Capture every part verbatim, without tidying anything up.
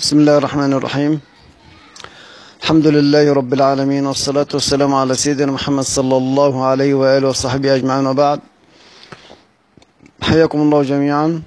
بسم الله الرحمن الرحيم. الحمد لله رب العالمين، والصلاة والسلام على سيدنا محمد صلى الله عليه وآله وصحبه أجمعين، وبعد. حياكم الله جميعا.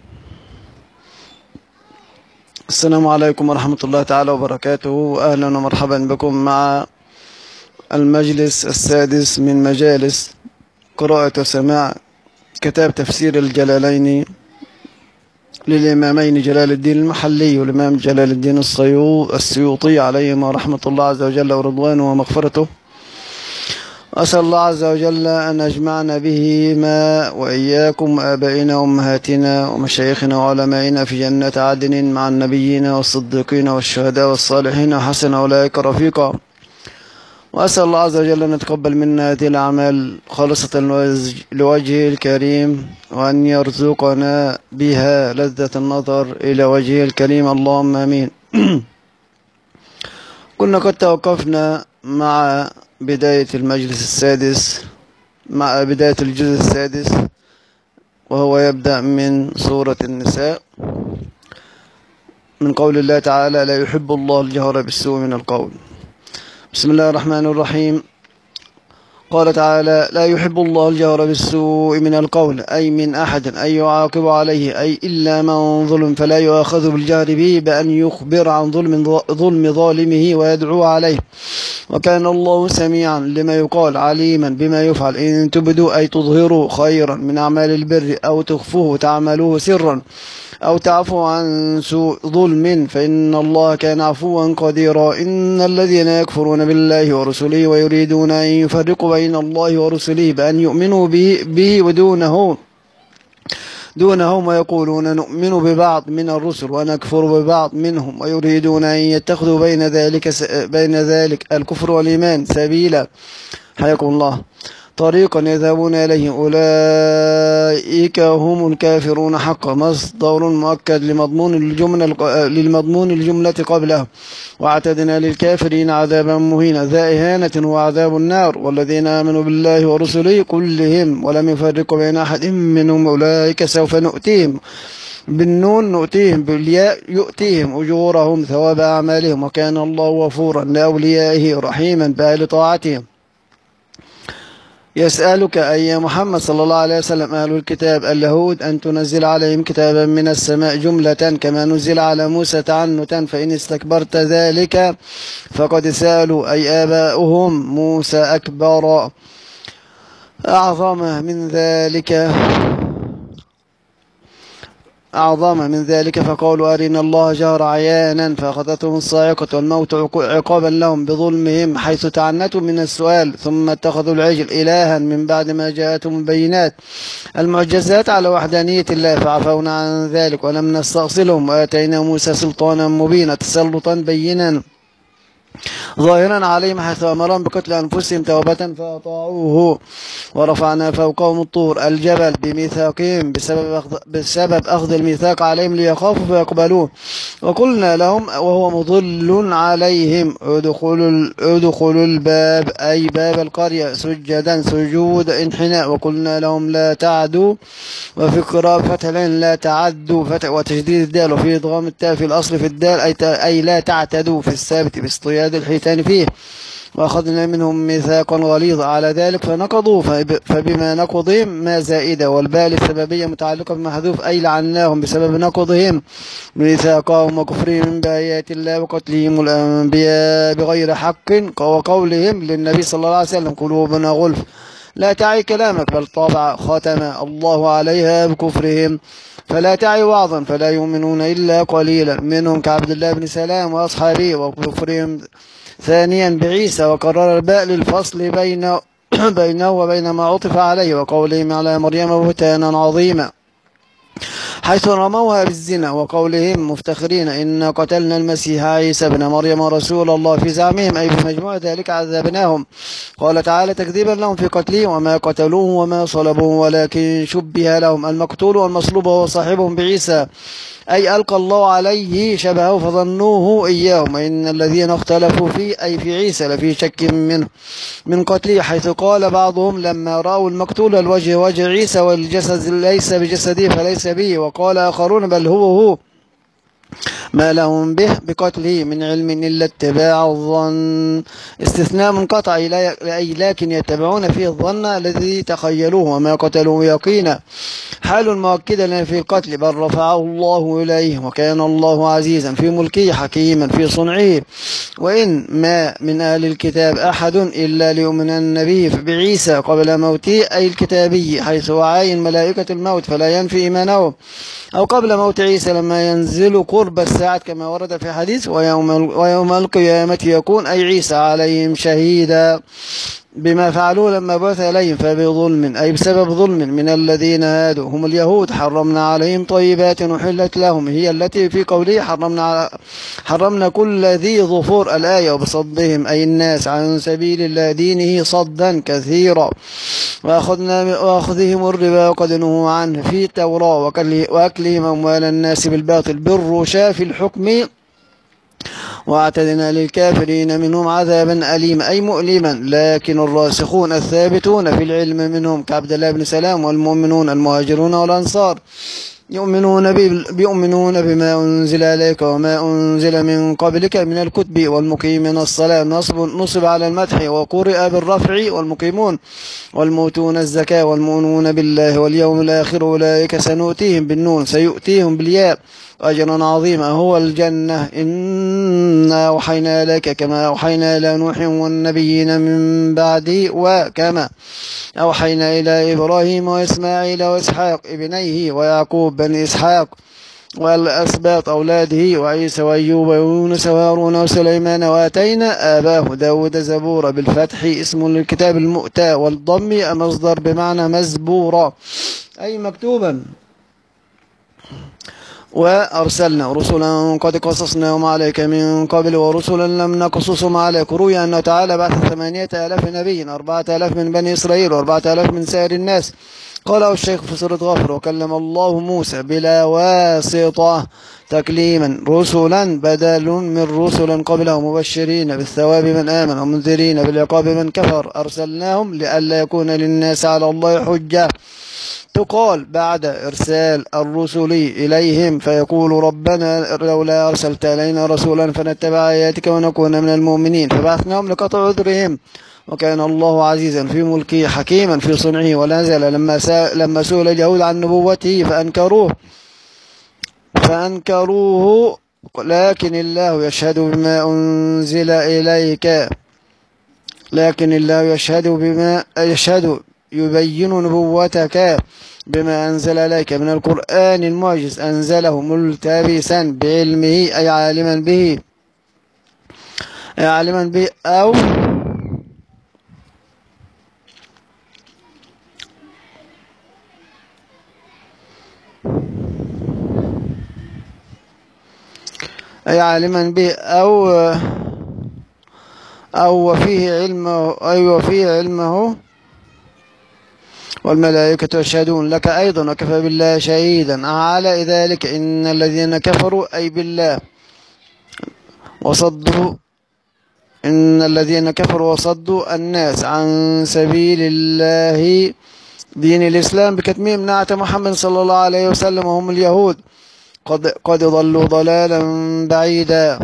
السلام عليكم ورحمة الله تعالى وبركاته، أهلا ومرحبا بكم مع المجلس السادس من مجالس قراءة وسماع كتاب تفسير الجلالين للإمامين جلال الدين المحلي والإمام جلال الدين السيوطي عليهما رحمة الله عز وجل ورضوانه ومغفرته. أسأل الله عز وجل أن يجمعنا بهما وإياكم وآبائنا وأمهاتنا ومشايخنا وعلمائنا في جنات عدن مع النبيين والصديقين والشهداء والصالحين وحسن أولئك رفيقا. وأسأل الله عز وجل أن يتقبل منا هذه الأعمال خالصة لوجهه الكريم، وأن يرزقنا بها لذة النظر إلى وجهه الكريم، اللهم آمين. كنا قد توقفنا مع بداية المجلس السادس، مع بداية الجزء السادس، وهو يبدأ من سورة النساء، من قول الله تعالى: لا يحب الله الجهر بالسوء من القول. بسم الله الرحمن الرحيم. قال تعالى: لا يحب الله الجهر بالسوء من القول، أي من أحد أن يعاقب عليه، أي إلا من ظلم فلا يؤاخذ بالجهر به، بأن يخبر عن ظلم ظلم ظالمه ويدعو عليه. وكان الله سميعا لما يقال، عليما بما يفعل. إن تبدوا أي تظهروا خيرا من أعمال البر أو تخفوه تعملوه سرا أو تعفو عن سوء ظلم فإن الله كان عفوا قديرا. إن الذين يكفرون بالله ورسله ويريدون أن يفرقوا بين الله ورسله بأن يؤمنوا به, به ودونه دونهم ويقولون نؤمن ببعض من الرسل ونكفر ببعض منهم، ويريدون أن يتخذوا بين ذلك بين ذلك الكفر والإيمان سبيلا، حياكم الله، طريقا يذهبون إليه، أولئك هم الكافرون حقا. مصدر مؤكد لمضمون الجملة للمضمون الجملة قبله. واعتدنا للكافرين عذابا مهينا، ذا إهانة وعذاب النار. والذين آمنوا بالله ورسله كلهم ولم يفرقوا بين أحد منهم أولئك سوف نؤتيهم بالنون نؤتيهم بالياء يؤتيهم أجورهم ثواب أعمالهم، وكان الله غفورا لأوليائه رحيما بأهل طاعتهم. يسألك أي محمد صلى الله عليه وسلم أهل الكتاب اليهود أن تنزل عليهم كتابا من السماء جملة كما نزل على موسى تعنتا، فإن استكبرت ذلك فقد سألوا أي آباؤهم موسى أكبر أعظم من ذلك أعظم من ذلك فقالوا أرنا الله جهر عيانا فأخذتهم الصاعقة والموت عقابا لهم بظلمهم، حيث تعنتوا من السؤال. ثم اتخذوا العجل إلها من بعد ما جاءتهم البينات المعجزات على وحدانية الله، فعفونا عن ذلك ولم نستأصلهم، وآتينا موسى سلطانا مبينا تسلطا بينا ظاهرا عليهم، حيث أمرهم بقتل أنفسهم توبة فأطاعوه. ورفعنا فوقهم الطور الجبل بميثاقهم بسبب أخذ, بسبب أخذ الميثاق عليهم ليخافوا فيقبلوه. وقلنا لهم وهو مضل عليهم ادخلوا ادخلوا الباب أي باب القرية سجدا سجود انحناء. وقلنا لهم لا تعدوا، وفي قراءة فتح العين لا تعدوا فتح وتشديد الدال، وفي إدغام التاء في الأصل في الدال أي, أي لا تعتدوا في الثابت باصطياد الحيتان فيه. وأخذنا منهم ميثاقا غليظا على ذلك فنقضوا، فبما نقضهم ما زائدة، والبال السببية متعلقة بمحذوف أي لعناهم بسبب نقضهم ميثاقهم وكفرهم بآيات الله وقتلهم الأنبياء بغير حق، وقولهم للنبي صلى الله عليه وسلم قلوبنا غلف لا تعي كلامك بل طابع ختم الله عليها بكفرهم، فلا تعي وعظا فلا يؤمنون إلا قليلا منهم كعبد الله بن سلام وأصحابه، وكفرهم ثانيا بعيسى، وقرر الباء للفصل بين بينه وبين ما عطف عليه، وقولهم على مريم بهتانا عظيما حيث رموها بالزنا، وقولهم مفتخرين إن قتلنا المسيح عيسى بن مريم رسول الله في زعمهم أي بمجموع ذلك عذبناهم. قال تعالى تكذيبا لهم في قتله وما قتلوه وما صلبوه ولكن شبه لهم. المقتول والمصلوب هو صاحبهم بعيسى أي ألقى الله عليه شبهه فظنوه إياهم، إن الذين اختلفوا فيه أي في عيسى لفي شك منه من قتله، حيث قال بعضهم لما رأوا المقتول الوجه وجه عيسى والجسد ليس بجسده فليس به، وقال آخرون بل هو هو ما لهم به بقتله من علم إلا اتباع الظن. استثناء منقطع، أي لكن يتبعون فيه الظن الذي تخيلوه وما قتلوه يقينا، حال مؤكدة لنا في القتل، بل رفعه الله إليه، وكان الله عزيزا في ملكه حكيما في صنعه. وإن ما من أهل الكتاب أحد إلا ليؤمنن به بعيسى قبل موته، أي الكتابي، حيث وعاين ملائكة الموت فلا ينفي إيمانه، أو قبل موت عيسى لما ينزل قرب الساعة كما ورد في حديث ويوم, ويوم القيامة يكون أي عيسى عليهم شهيدا بما فعلوا لما بعث إليهم، فبظلم أي بسبب ظلم من الذين هادوا هم اليهود حرمنا عليهم طيبات أحلت لهم، هي التي في قوله حرمنا, حرمنا كل ذي ظفور الآية، وبصدهم أي الناس عن سبيل الله دينه صدا كثيرا، وأخذنا وأخذهم الربا وقد نهوا عنه في التوراة، وأكلهم أموال الناس بالباطل بالرشا في الحكم، واعتدنا للكافرين منهم عذابا أليما أي مؤلما. لكن الراسخون الثابتون في العلم منهم كعبد الله بن سلام والمؤمنون المهاجرون والأنصار يؤمنون, بيؤمنون بما أنزل عليك وما أنزل من قبلك من الكتب، والمقيمين الصلاة نصب, نصب على المدح وقرئ بالرفع، والمقيمون والموتون الزكاة والمؤمنون بالله واليوم الآخر أولئك سنؤتيهم بالنون سيؤتيهم بالياء أجرا عظيما هو الجنة. إنا أوحينا إليك كما أوحينا إلى نوح والنبيين من بعده، وكما أوحينا إلى إبراهيم وإسماعيل وإسحاق ابنيه ويعقوب بن إسحاق والأسباط أولاده وعيسى وأيوب ويونس وهارون وسليمان، وآتينا آباه داود زبورا بالفتح اسم للكتاب المؤتى، والضم مصدر بمعنى مزبورا أي مكتوبا. وأرسلنا رسلا قد قصصناهم عليك من قبل ورسلا لم نقصصهم عليك. روي أنه تعالى بعث ثمانية آلاف نبي، أربعة آلاف من بني إسرائيل وأربعة آلاف من سائر الناس. قاله الشيخ في سورة غفر: وكلم الله موسى بلا واسطة تكليما، رسلا بدل من رسلا قبله مبشرين بالثواب من آمن ومنذرين بالعقاب من كفر، أرسلناهم لئلا يكون للناس على الله حجة. تقال بعد إرسال الرسل إليهم فيقول ربنا لولا أرسلت إلينا رسولا فنتبع آياتك ونكون من المؤمنين، فبعثناهم لقطع عذرهم، وكان الله عزيزا في ملكه حكيما في صنعه. ونزل لما, لما سئل اليهود عن نبوته فأنكروه فأنكروه لكن الله يشهد بما أنزل إليك لكن الله يشهد بما يشهد يبين نبوتك بما أنزل إليك من القرآن المعجز، أنزله ملتبسا بعلمه أي عالما به أي عالما به أو أي عالما به أو أو وفيه علمه أي وفيه علمه والملائكة يشهدون لك أيضا وكفى بالله شهيدا على ذلك. إن الذين كفروا أي بالله وصدوا إن الذين كفروا وصدوا الناس عن سبيل الله دين الإسلام بكتمهم نعت محمد صلى الله عليه وسلم وهم اليهود قد, قد ضلوا ضلالا بعيدا.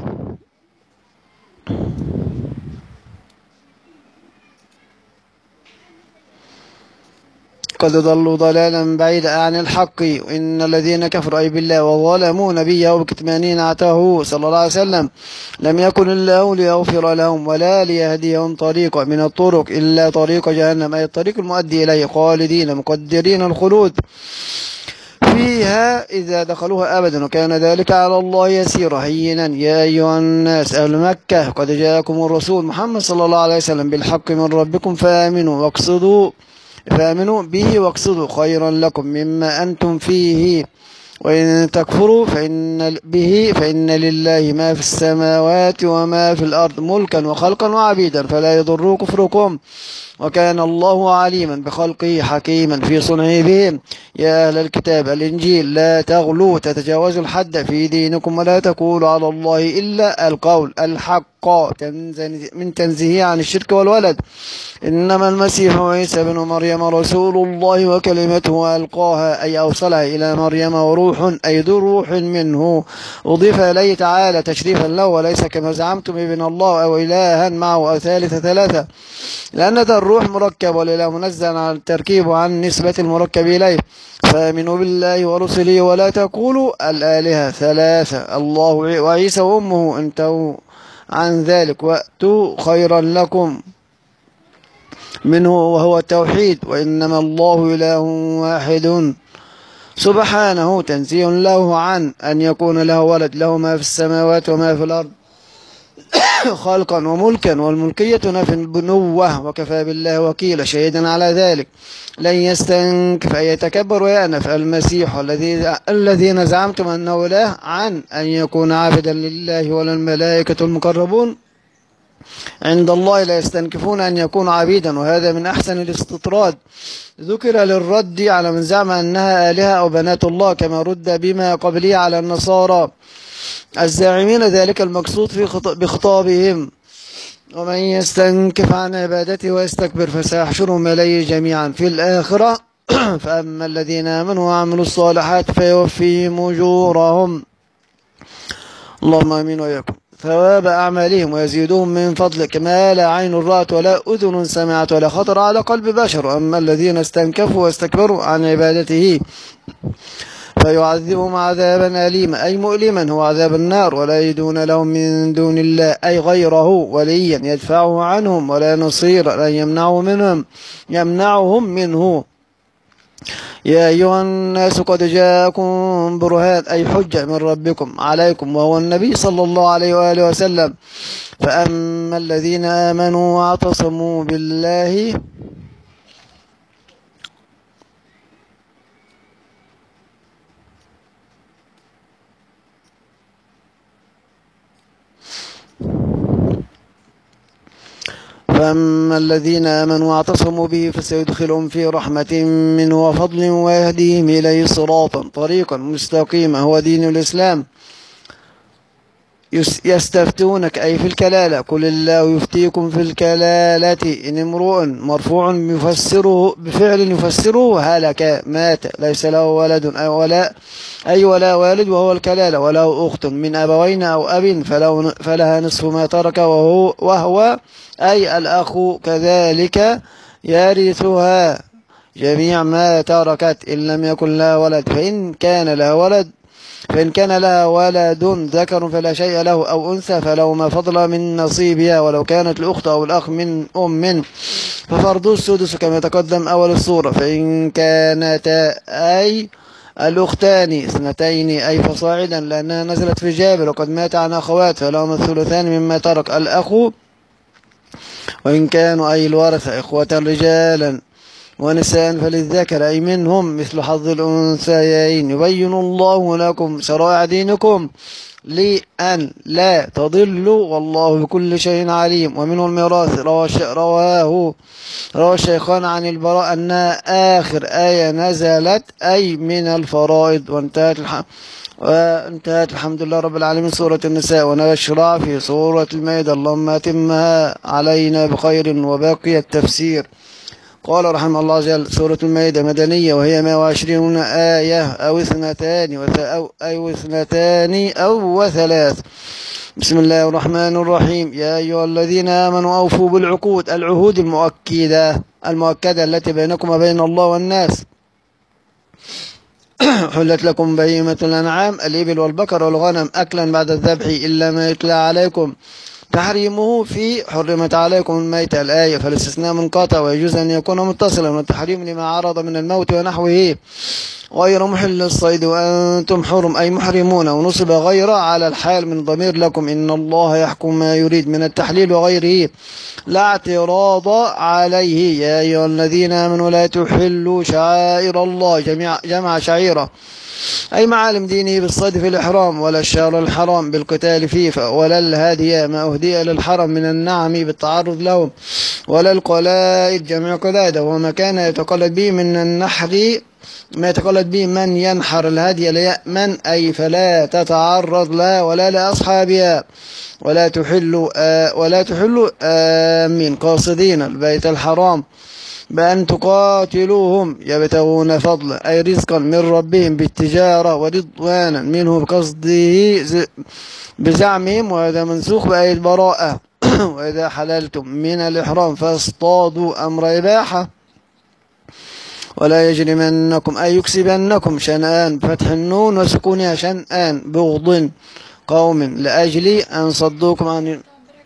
قد ضلوا ضلالا بعيدا عن الحق. إن الذين كفروا أي بالله وظلموا نبيه بكتمانين عتاه صلى الله عليه وسلم لم يكن الله ليغفر لهم ولا ليهديهم طريقا من الطرق إلا طريق جهنم أي الطريق المؤدي إليه، خالدين مقدرين الخلود فيها إذا دخلوها أبدا، وكان ذلك على الله يسيرا. هينا يا أيها الناس أهل مكة قد جاءكم الرسول محمد صلى الله عليه وسلم بالحق من ربكم فآمنوا واقصدوا فآمنوا به واقصدوا خيرا لكم مما أنتم فيه، وإن تكفروا فإن به فإن لله ما في السماوات وما في الأرض ملكا وخلقا وعبيدا فلا يضر كفركم، وكان الله عليما بخلقه حكيما في صنعه بهم. يا أهل الكتاب الإنجيل لا تغلوا تتجاوزوا الحد في دينكم ولا تقولوا على الله إلا القول الحق من تنزيهه عن الشرك والولد. إنما المسيح عيسى بن مريم رسول الله وكلمته ألقاها أي أوصلها إلى مريم، وروح أي ذو روح منه، أضيف إليه تعالى تشريفا له، وليس كما زعمتم ابن الله أو إلها معه أو ثالث ثلاثة، لأن ذا الروح مركب والإله منزل عن التركيب وعن نسبة المركب إليه. فآمنوا بالله ورسله ولا تقولوا الآلهة ثلاثة، الله وعيسى وأمه، انتهوا عن ذلك وأتوا خيرا لكم منه وهو التوحيد، وإنما الله إله واحد سبحانه تنزيه له عن أن يكون له ولد، له ما في السماوات وما في الأرض خلقا وملكا، والملكية نفي البنوة، وكفى بالله وكيلا شهيدا على ذلك. لن يستنكف أن يتكبر ويأنف المسيح الذي الذين زعمتم أنه إله عن أن يكون عابدا لله، ولا الملائكة المقربون عند الله لا يستنكفون أن يكونوا عبيدا، وهذا من أحسن الاستطراد. ذكر للرد على من زعم أنها آلهة أو بنات الله، كما رد بما قبله على النصارى الزاعمين ذلك المقصود في بخطابهم. ومن يستنكف عن عبادته ويستكبر فسيحشرهم إليه جميعا في الآخرة. فأما الذين آمنوا وعملوا الصالحات فيوفيهم أجورهم، اللهم آمين وإياكم، ثواب أعمالهم، ويزيدهم من فضلك ما لا عين رأت ولا أذن سمعت ولا خطر على قلب بشر. أما الذين استنكفوا واستكبروا عن عبادته فيعذبهم عذابا أليما أي مؤلما، هو عذاب النار، ولا يجدون لهم من دون الله أي غيره وليا يدفعه عنهم، ولا نصيرا لا يمنعه منهم يمنعهم منه. يا أيها الناس قد جاءكم برهان أي حجة من ربكم عليكم، وهو النبي صلى الله عليه وآله وسلم. فأما الذين آمنوا واعتصموا بالله فأما الذين آمنوا واعتصموا به فسيدخلهم في رحمة منه وفضل، ويهديهم إليه صراطا طريقا مستقيما، هو دين الإسلام. يستفتونك أي في الكلالة، قل الله يفتيكم في الكلالة إن امرؤ مرفوع يفسره بفعل يفسره هلك مات ليس له ولد أي ولا أي ولا والد وهو الكلالة، وله أخت من أبوين أو أب فلها نصف ما ترك وهو, وهو أي الأخ كذلك يرثها جميع ما تركت إن لم يكن لها ولد. فإن كان لها ولد فإن كان لها ولد ذكر فلا شيء له، أو أنثى فله ما فضل من نصيبها، ولو كانت الأخت أو الأخ من أم ففرض السدس كما تقدم أول الصورة. فإن كانتا أي الأختان اثنتين أي فصاعدا، لأنها نزلت في جابر وقد مات عن أخوات فلهم الثلثان مما ترك الأخ. وإن كانوا أي الورثة إخوة رجالا ونساء فللذكر أي منهم مثل حظ الأنثيين. يبين الله لكم شرائع دينكم لأن لا تضلوا والله بكل شيء عليم. ومنه الميراث رواه روى الشيخان عن البراء أنها آخر آية نزلت أي من الفرائض. وانتهت الحمد وانتهت الحمد لله رب العالمين سورة النساء، ونشرع في سورة المائدة. اللهم أتمها علينا بخير وباقي التفسير. قال رحمه الله جل: سورة المائدة مدنية، وهي مائة وعشرين آية أو اثنتان أو أو اثنتان أو وثلاث. بسم الله الرحمن الرحيم. يا أيها الذين آمنوا أوفوا بالعقود، العهود المؤكدة المؤكدة التي بينكم وبين الله والناس. حلت لكم بهيمة الأنعام الإبل والبقر والغنم أكلا بعد الذبح إلا ما يتلى عليكم تحريمه في حرمت عليكم الميتة الآية. فالاستثناء منقطع ويجوز أن يكون متصلا، والتحريم لما عرض من الموت ونحوه غير محل الصيد وأنتم حرم أي محرمون، ونصب غير على الحال من ضمير لكم إن الله يحكم ما يريد من التحليل وغيره لا اعتراض عليه. يا أيها الذين آمنوا لا تحلوا شعائر الله جميع جمع شعيرة أي معالم دينه بالصيد في الإحرام، ولا الشهر الحرام بالقتال فيه، ولا الهادي ما أهدي للحرم من النعم بالتعرض له، ولا القلائد جميع قلادة وما كان يتقلد به من النحر ما يتقلد به من ينحر الهدي ليأمن، أي فلا تتعرض لها ولا لأصحابها، ولا تحل آه ولا تحل آمين قاصدين البيت الحرام بأن تقاتلوهم يبتغون فضلا أي رزقا من ربهم بالتجارة ورضوانا منه بقصده بزعمهم، وهذا منسوخ بآية البراءة. وإذا حللتم من الإحرام فاصطادوا أمر إباحة، ولا يجرمنكم أي يكسبنكم شنآن بفتح النون وسكونها شنآن بغض قوم لأجل أن صدوكم عن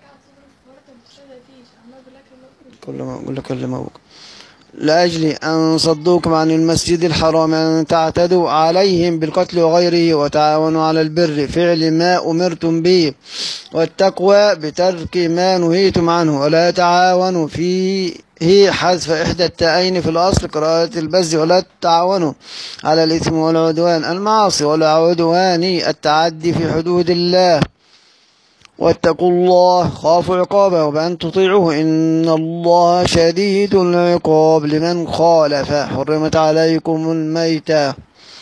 كل ما أقول لك كل ما أقول لأجل أن صدوكم عن المسجد الحرام أن تعتدوا عليهم بالقتل وغيره، وتعاونوا على البر فعل ما أمرتم به، والتقوى بترك ما نهيتم عنه، ولا تعاونوا فيه حذف إحدى التائين في الأصل قراءة البز، ولا تعاونوا على الإثم والعدوان المعاصي والعدوان التعدي في حدود الله، واتقوا الله خافوا عقابه بأن تطيعوه إن الله شديد العقاب لمن خالف. حرمت عليكم الميتة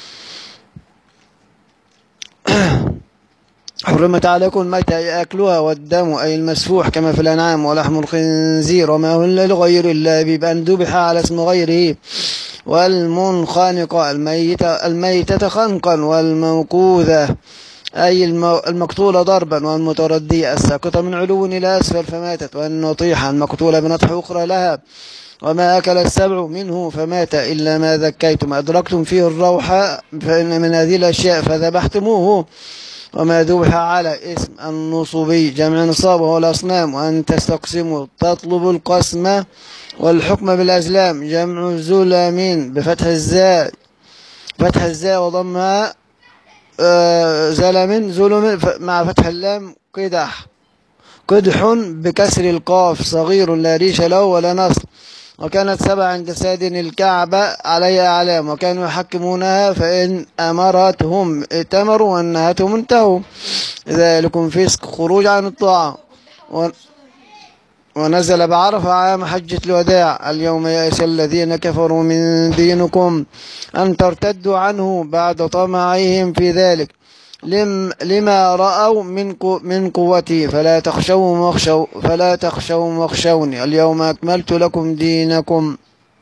حرمت عليكم الميتة أي أكلها، والدم أي المسفوح كما في الأنعام، ولحم الخنزير وما أهل لغير الله بأن ذبح على اسم غيره، والمنخنقة الميتة, الميتة خنقا، والموقوذة أي المقتولة ضربا، والمتردية الساقطة من علو إلى أسفل فماتت، والنطيحة المقتولة بنطح أخرى لها، وما أكل السبع منه فمات إلا ما ذكيتم أدركتم فيه الروح فإن من هذه الأشياء فذبحتموه، وما ذبح على اسم النصبي جمع نصاب وهو الأصنام، وأن تستقسموا تطلب القسمة والحكم بالأزلام جمع زلم بفتح الزاء فتح الزاء وضمها آه زلم زلم مع فتح اللام قدح قدح بكسر القاف صغير لا ريش له ولا نصر، وكانت سبع عند ساد الكعبة عليها أعلام، وكانوا يحكمونها فإن أمرتهم ائتمروا وأنهتهم انتهوا، ذلكم فسق خروج عن الطاعة. ونزل بعرفة عام حجة الوداع اليوم يئس الذين كفروا من دينكم أن ترتدوا عنه بعد طمعهم في ذلك لم لما رأوا من من قوته فلا تخشوا واخشوا فلا تخشوا واخشوني اليوم أكملت لكم دينكم،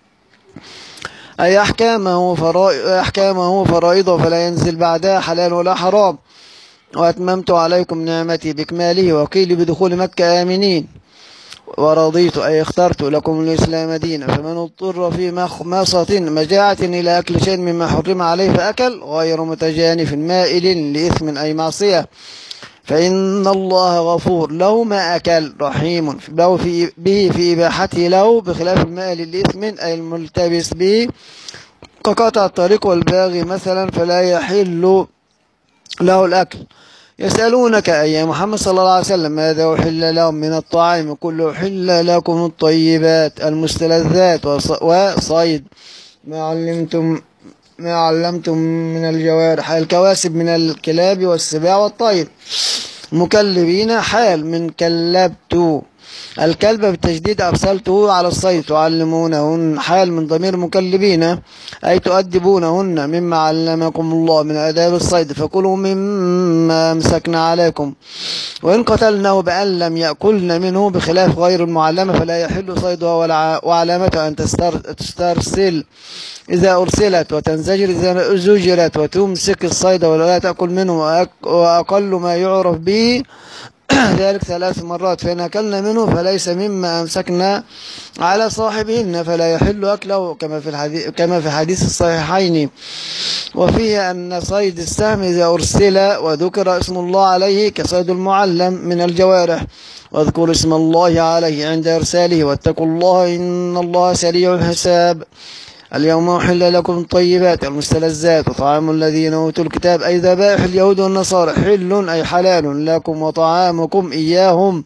أي أحكامه فرائض أحكامه فرائض فلا ينزل بعدها حلال ولا حرام، وأتممت عليكم نعمتي بإكماله، وقيل بدخول مكة آمنين، ورضيت أي اخترت لكم الإسلام دينا، فمن اضطر في مخمصة مجاعة إلى أكل شيء مما حرم عليه فأكل غير متجانف مائل لإثم أي معصية فإن الله غفور له ما أكل رحيم له في به في إباحته له بخلاف المائل لإثم أي الملتبس به كقطع الطريق والباغي مثلا فلا يحل له الأكل. يسألونك أي محمد صلى الله عليه وسلم ماذا أحل لهم من الطعام كله أحل لكم الطيبات المستلذات وصيد ما علمتم ما علمتم من الجوارح الكواسب من الكلاب والسباع والطير مكلبين حال من كلبت الكلب بالتجديد أرسلته على الصيد تعلمونهن حال من ضمير مكلبين أي تؤدبونهن مما علمكم الله من آداب الصيد فكلوا مما أمسكنا عليكم، وإن قتلناه بأن لم يأكلن منه بخلاف غير المعلمة فلا يحل صيدها وعلامته أن تسترسل إذا أرسلت وتنزجر إذا زجرت وتمسك الصيد ولا تأكل منه، وأقل ما يعرف به ذلك ثلاث مرات فإن أكلنا منه فليس مما أمسكنا على صاحبهن فلا يحل أكله كما في الحديث كما في حديث الصحيحين، وفيه أن صيد السهم إذا أرسل وذكر اسم الله عليه كصيد المعلم من الجوارح، واذكروا اسم الله عليه عند إرساله واتقوا الله إن الله سريع الحساب. اليوم أحل لكم الطيبات المستلذات وطعام الذين أوتوا الكتاب أي ذبائح اليهود والنصارى حل أي حلال لكم، وطعامكم إياهم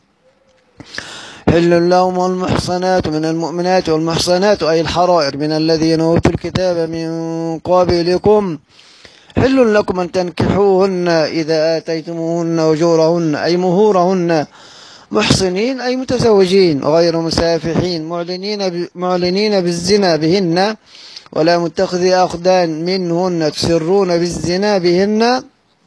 حل لهم، والمحصنات من المؤمنات والمحصنات أي الحرائر من الذين أوتوا الكتاب من قبلكم حل لكم أن تنكحوهن إذا آتيتموهن أجورهن أي مهورهن محصنين أي متزوجين غير مسافحين معلنين معلنين بالزنا بهن ولا متخذي أخدان منهن تسرون بالزنا بهن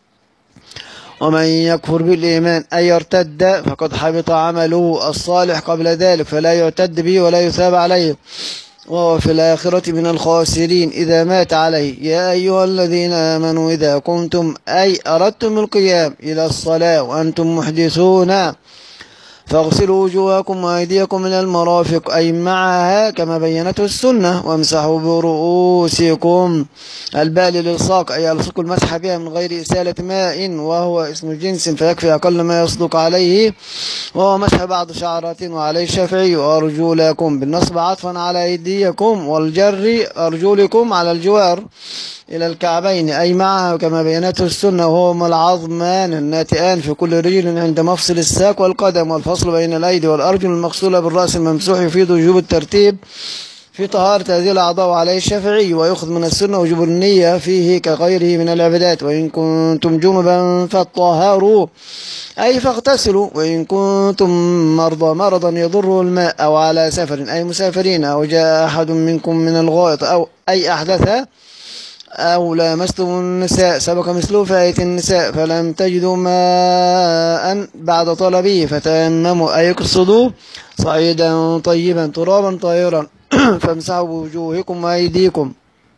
ومن يكفر بالإيمان أي يرتد فقد حبط عمله الصالح قبل ذلك فلا يعتد به ولا يثاب عليه وهو في الآخرة من الخاسرين إذا مات عليه. يا أيها الذين آمنوا إذا قمتم أي أردتم القيام إلى الصلاة وأنتم محدثون فاغسلوا وجوهكم وأيديكم إلى المرافق أي معها كما بينته السنة وامسحوا برؤوسكم. الباء للإلصاق أي يلصق المسح بها من غير إسالة ماء وهو اسم جنس فيكفي أقل ما يصدق عليه وهو مسح بعض شعرات وعليه الشافعي. وأرجلكم بالنصب عطفا على أيديكم والجر أرجلكم على الجوار إلى الكعبين أي معها كما بينته السنة وهما العظمان الناتئان في كل رجل عند مفصل الساق والقدم. والفصل بين الأيدي والأرجل المغسولة بالرأس الممسوح يفيد وجوب الترتيب في طهارة هذه الأعضاء عليه الشافعي ويأخذ من السنة وجوب النية فيه كغيره من العبادات. وإن كنتم جنبا فطهروا أي فاغتسلوا وإن كنتم مرضى مرضا يضر الماء أو على سفر أي مسافرين أو جاء أحد منكم من الغائط أو أي أحدث أو لامستم النساء سبق مثله في آية النساء فلم تجدوا ماء بعد طلبه فتيمموا أي اقصدوا صعيدا طيبا ترابا طاهرا فامسحوا بوجوهكم وأيديكم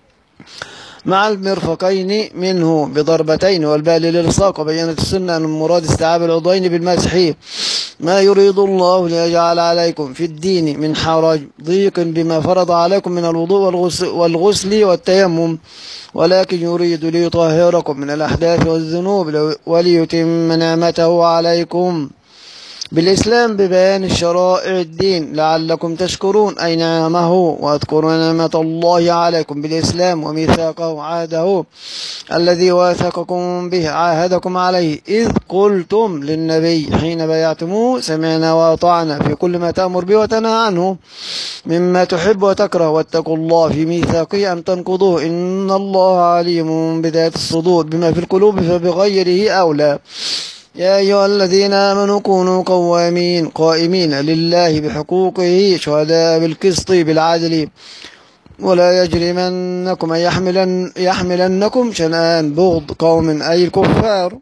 مع المرفقين منه بضربتين والباء للإلصاق. وبينت السنة أن المراد استيعاب العضوين بالمسح ما يريد الله ليجعل عليكم في الدين من حرج ضيق بما فرض عليكم من الوضوء والغسل, والغسل والتيمم ولكن يريد ليطهركم من الأحداث والذنوب وليتم نعمته عليكم بالإسلام ببيان الشرائع الدين لعلكم تشكرون أي نعمه واذكروا نعمة الله عليكم بالإسلام وميثاقه عهده الذي واثقكم به عاهدكم عليه إذ قلتم للنبي حين بايعتموه سمعنا وأطعنا في كل ما تأمر به وتنهى عنه مما تحب وتكره واتقوا الله في ميثاقه أن تنقضوه إن الله عليم بذات الصدور بما في القلوب فبغيره أولى. يا أيها الذين آمنوا كونوا قوامين قائمين لله بحقوقه شهداء بالقسط بالعدل ولا يجرمنكم أن يحملن يحملنكم شنآن بغض قوم أي الكفار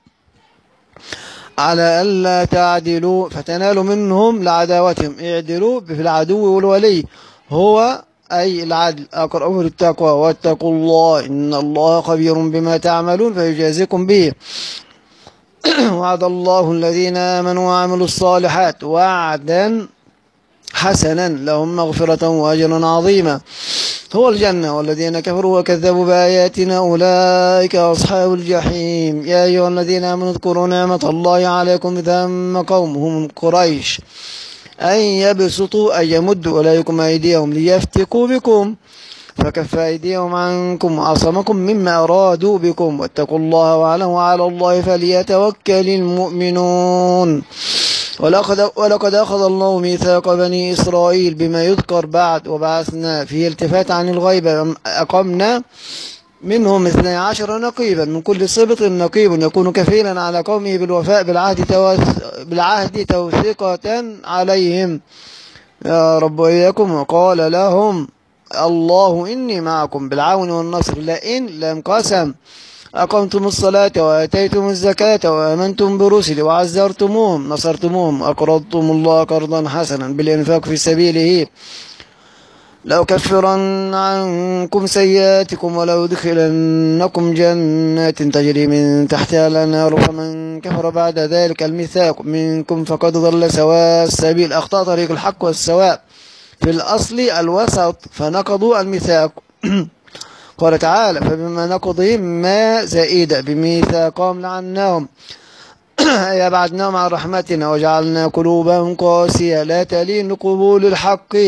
على ألا تعدلوا فتنالوا منهم لعداوتهم اعدلوا في العدو والولي هو أي العدل أقربه للتقوى واتقوا الله إن الله خبير بما تعملون فيجازيكم به. وعد الله الذين آمنوا وعملوا الصالحات وعدا حسنا لهم مغفرة وأجرا عظيما هو الجنة والذين كفروا وكذبوا بآياتنا أولئك أصحاب الجحيم. يا أيها الذين آمنوا اذكروا نعمة الله عليكم إذ هم قومهم من قريش أن يبسطوا أن يمدوا إليكم أيديهم ليفتكوا بكم فكف أيديهم عنكم وعصمكم مما أرادوا بكم واتقوا الله واعلموا على الله فليتوكل المؤمنون. ولقد, ولقد أخذ الله ميثاق بني إسرائيل بما يذكر بعد وبعثنا فيه التفات عن الغيبة أقمنا منهم اثني عشر نقيبا من كل سبط نقيب يكون كفيلا على قومه بالوفاء بالعهد, بالعهد توثيقة عليهم يا رب إياكم. وقال لهم الله إني معكم بالعون والنصر لئن لم قسم أقمتم الصلاة وآتيتم الزكاة وآمنتم برسلي وعزرتموهم نصرتموهم أقرضتم الله قرضا حسنا بالإنفاق في سبيله لو كفرن عنكم سيئاتكم ولو دخلنكم جنات تجري من تحتها الأنهار فمن كفر بعد ذلك الميثاق منكم فقد ضل سواء السبيل أخطأ طريق الحق والسواء في الأصل الوسط فنقضوا الميثاق. قال تعالى فبما نقضهم ما زائدة بميثاقهم لعناهم أي أبعدناهم عن رحمتنا وجعلنا قلوبهم قاسية لا تلين لقبول الحق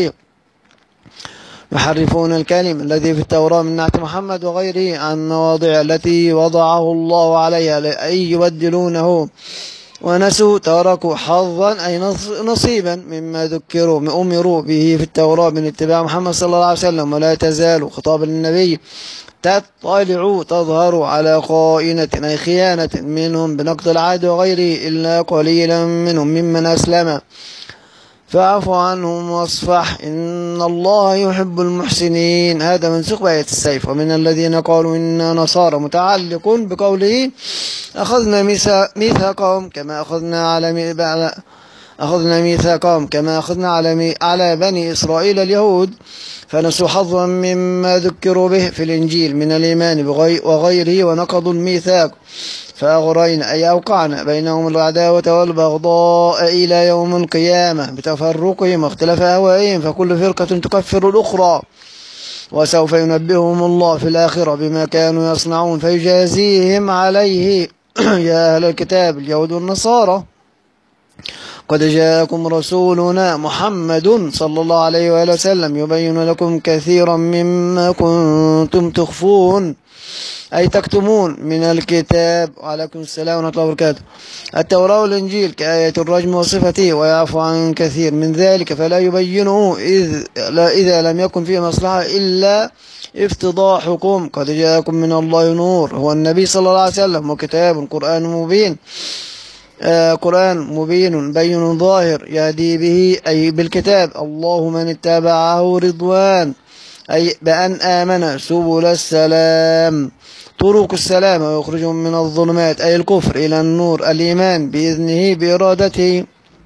يحرفون الكلم الذي في التوراة من نعت محمد وغيره عن مواضع التي وضعه الله عليها أي يبدلونه ونسوا تركوا حظا أي نصيبا مما ذكروا أمروا به في التوراة من اتباع محمد صلى الله عليه وسلم. ولا تزال خطاب للنبي تطلع تظهر على خائنة أي خيانة منهم بنقض العهد وغيره إلا قليلا منهم ممن أسلم فاعف عنهم واصفح إن الله يحب المحسنين. هذا منسوخ بآية السيف. ومن الذين قالوا إنا نصارى متعلق بقوله أخذنا ميثاقهم كما أخذنا على أخذنا ميثاقهم كما أخذنا على على بني إسرائيل اليهود فنسوا حظا مما ذكروا به في الإنجيل من الإيمان وغيره ونقضوا الميثاق فأغرينا أي أوقعنا بينهم العداوة والبغضاء إلى يوم القيامة بتفرقهم واختلاف أهوائهم فكل فرقة تكفر الأخرى وسوف ينبئهم الله في الآخرة بما كانوا يصنعون فيجازيهم عليه. يا أهل الكتاب اليهود والنصارى قد جاءكم رسولنا محمد صلى الله عليه وآله وسلم يبين لكم كثيرا مما كنتم تخفون أي تكتمون من الكتاب. وعليكم السلام ورحمة الله وبركاته. التوراة والإنجيل كآية الرجم وصفته ويعفو عن كثير من ذلك فلا يبينه إذ لا إذا لم يكن فيه مصلحة إلا افتضاحكم. قد جاءكم من الله نور هو النبي صلى الله عليه وسلم وكتاب قرآن مبين آه قرآن مبين بين ظاهر يهدي به أي بالكتاب الله من اتبعه رضوان أي بأن آمن سبل السلام طرق السلام ويخرجهم من الظلمات أي الكفر إلى النور الإيمان بإذنه بإرادته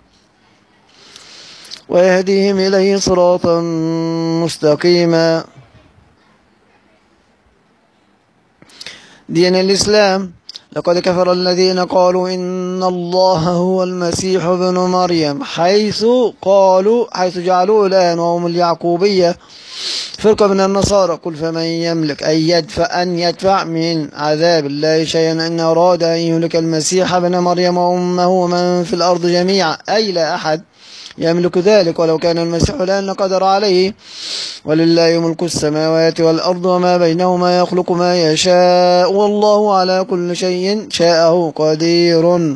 ويهديهم إليه صراطا مستقيما. دين الإسلام. لقد كفر الذين قالوا إن الله هو المسيح ابن مريم حيث قالوا حيث جعلوه الآن وهم اليعقوبية فرقة من النصارى. قل فمن يملك أن يدفع, أن يدفع من عذاب الله شيئا إن أراد أن يهلك المسيح ابن مريم وأمه ومن في الأرض جميعا أي لا أحد يملك ذلك ولو كان المسيح الآن لقدر عليه. ولله ملك السماوات والأرض وما بينهما يخلق ما يشاء والله على كل شيء شاءه قدير.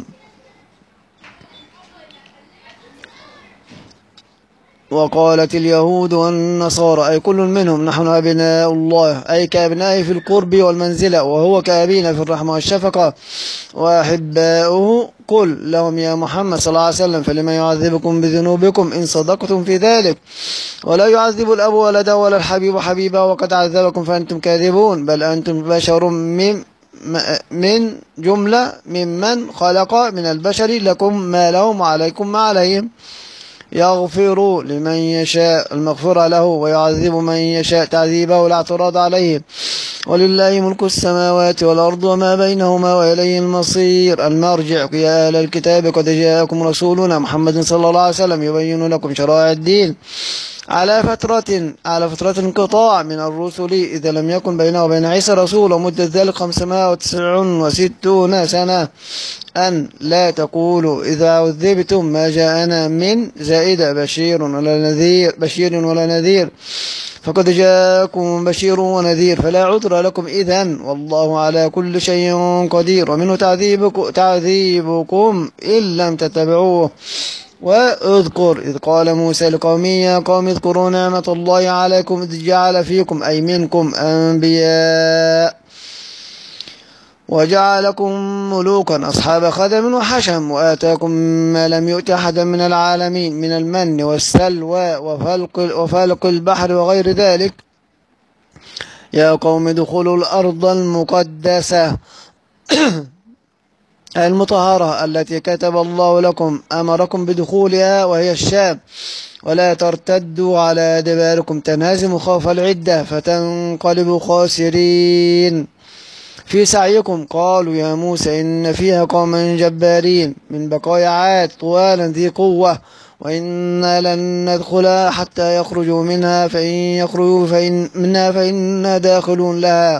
وقالت اليهود والنصارى أي كل منهم نحن أبناء الله أي كأبنائه في القرب والمنزلة وهو كأبينا في الرحمة والشفقة وأحباؤه. قل لهم يا محمد صلى الله عليه وسلم فلما يعذبكم بذنوبكم إن صدقتم في ذلك ولا يعذب الأب ولده ولا الحبيب حبيبه وقد عذبكم فأنتم كاذبون بل أنتم بشر من من جملة ممن خلق من البشر لكم ما لهم وعليكم ما عليهم يغفر لمن يشاء المغفرة له ويعذب من يشاء تعذيبه ولا اعتراض عليه. ولله ملك السماوات والأرض وما بينهما وإليه المصير المرجع. يا أهل الكتاب قد جاءكم رسولنا محمد صلى الله عليه وسلم يبين لكم شرائع الدين على فترة على فترة انقطاع من الرسل إذا لم يكن بينه وبين عيسى رسول ومدة ذلك خمسمائة وتسع وستون سنة أن لا تقولوا إذا عذبتم ما جاءنا من زائدة بشير ولا نذير بشير ولا نذير فقد جاءكم بشير ونذير فلا عذر لكم إذن والله على كل شيء قدير. ومنه تعذيبكم, تعذيبكم إن لم تتبعوه. واذكر إذ قال موسى لقومه يا قوم اذكروا نعمة الله عليكم إذ جعل فيكم أي منكم أنبياء وجعلكم ملوكا أصحاب خدم وحشم وآتاكم ما لم يؤت أحدا من العالمين من المن والسلوى وفلق, وفلق البحر وغير ذلك. يا قوم ادخلوا الأرض المقدسة المطهرة التي كتب الله لكم أمركم بدخولها وهي الشام ولا ترتدوا على أدباركم تنهزموا خوف العدة فتنقلبوا خاسرين في سعيكم. قالوا يا موسى إن فيها قوما جبارين من بقايا عاد طوالا ذي قوة وإنا لن ندخلها حتى يخرجوا منها فإن يخرجوا فإن منها فإنا داخلون لها.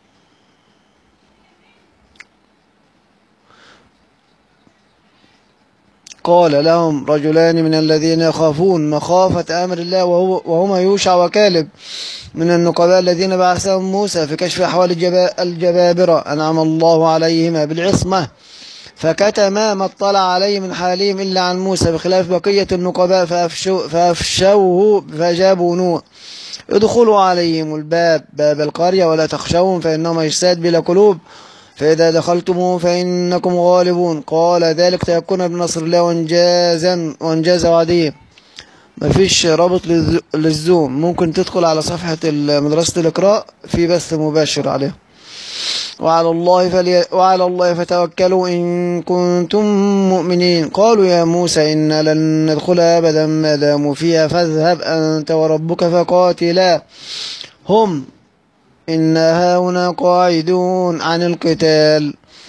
قال لهم رجلان من الذين يخافون مخافة أمر الله وهو وهما يوشع وكالب من النقباء الذين بعثهم موسى في كشف أحوال الجبابرة أنعم الله عليهما بالعصمة فكتما ما اطلع عليه من حالهم إلا عن موسى بخلاف بقية النقباء فأفشو فأفشوه فجابوا نوح ادخلوا عليهم الباب باب القرية ولا تخشوهم فإنهم أجساد بلا قلوب فإذا دخلتموه فإنكم غالبون. قال ذلك تيقنا بنصر الله وانجازا وانجاز وعديه مفيش رابط للز- للزوم، ممكن تدخل على صفحة ال- مدرسة الإقراء في بث مباشر عليها. وعلى الله فلي... وعلى الله فتوكلوا إن كنتم مؤمنين. قالوا يا موسى إنا لن ندخلها أبدا ما داموا فيها فاذهب أنت وربك فقاتلا هم إنا هاهنا قاعدون عن القتال.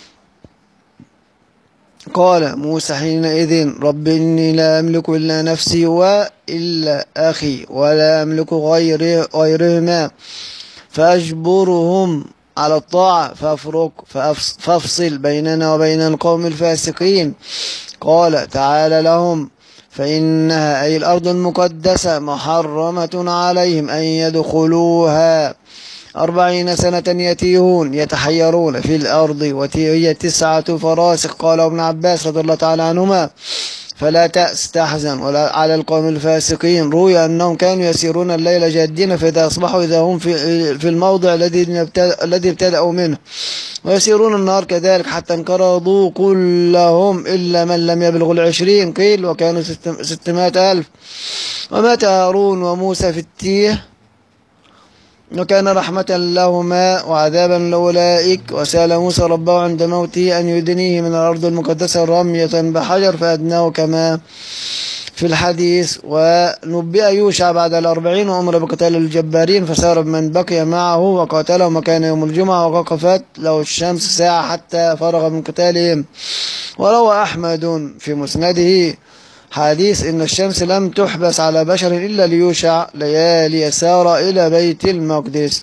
قال موسى حينئذ رب إني لا أملك إلا نفسي وإلا أخي ولا أملك غير غيرهما فأجبرهم على الطاعة فافرق فأفص فافصل بيننا وبين القوم الفاسقين. قال تعالى لهم فإنها أي الأرض المقدسة محرمة عليهم أن يدخلوها أربعين سنة يتيهون يتحيرون في الأرض وهي تسعة فراسخ. قال ابن عباس رضي الله تعالى عنهما فلا تأس تحزن ولا على القوم الفاسقين. روي أنهم كانوا يسيرون الليل جادين فإذا أصبحوا إذا هم في في الموضع الذي الذي ابتدأوا منه ويسيرون النهار كذلك حتى انقرضوا كلهم إلا من لم يبلغ العشرين قيل وكانوا ستمائة ألف. ومات هارون وموسى في التيه وكان رحمة لهما وعذابا لأولئك. وسأل موسى ربه عند موته أن يدنيه من الأرض المقدسة رمية بحجر فأدناه كما في الحديث. ونبئ يوشع بعد الأربعين وأمر بقتال الجبارين فسار بمن بقي معه وقاتلهم وكان يوم الجمعة ووقفت له الشمس ساعة حتى فرغ من قتالهم. وروى أحمد في مسنده حديث إن الشمس لم تحبس على بشر إلا ليوشع ليالي سار إلى بيت المقدس.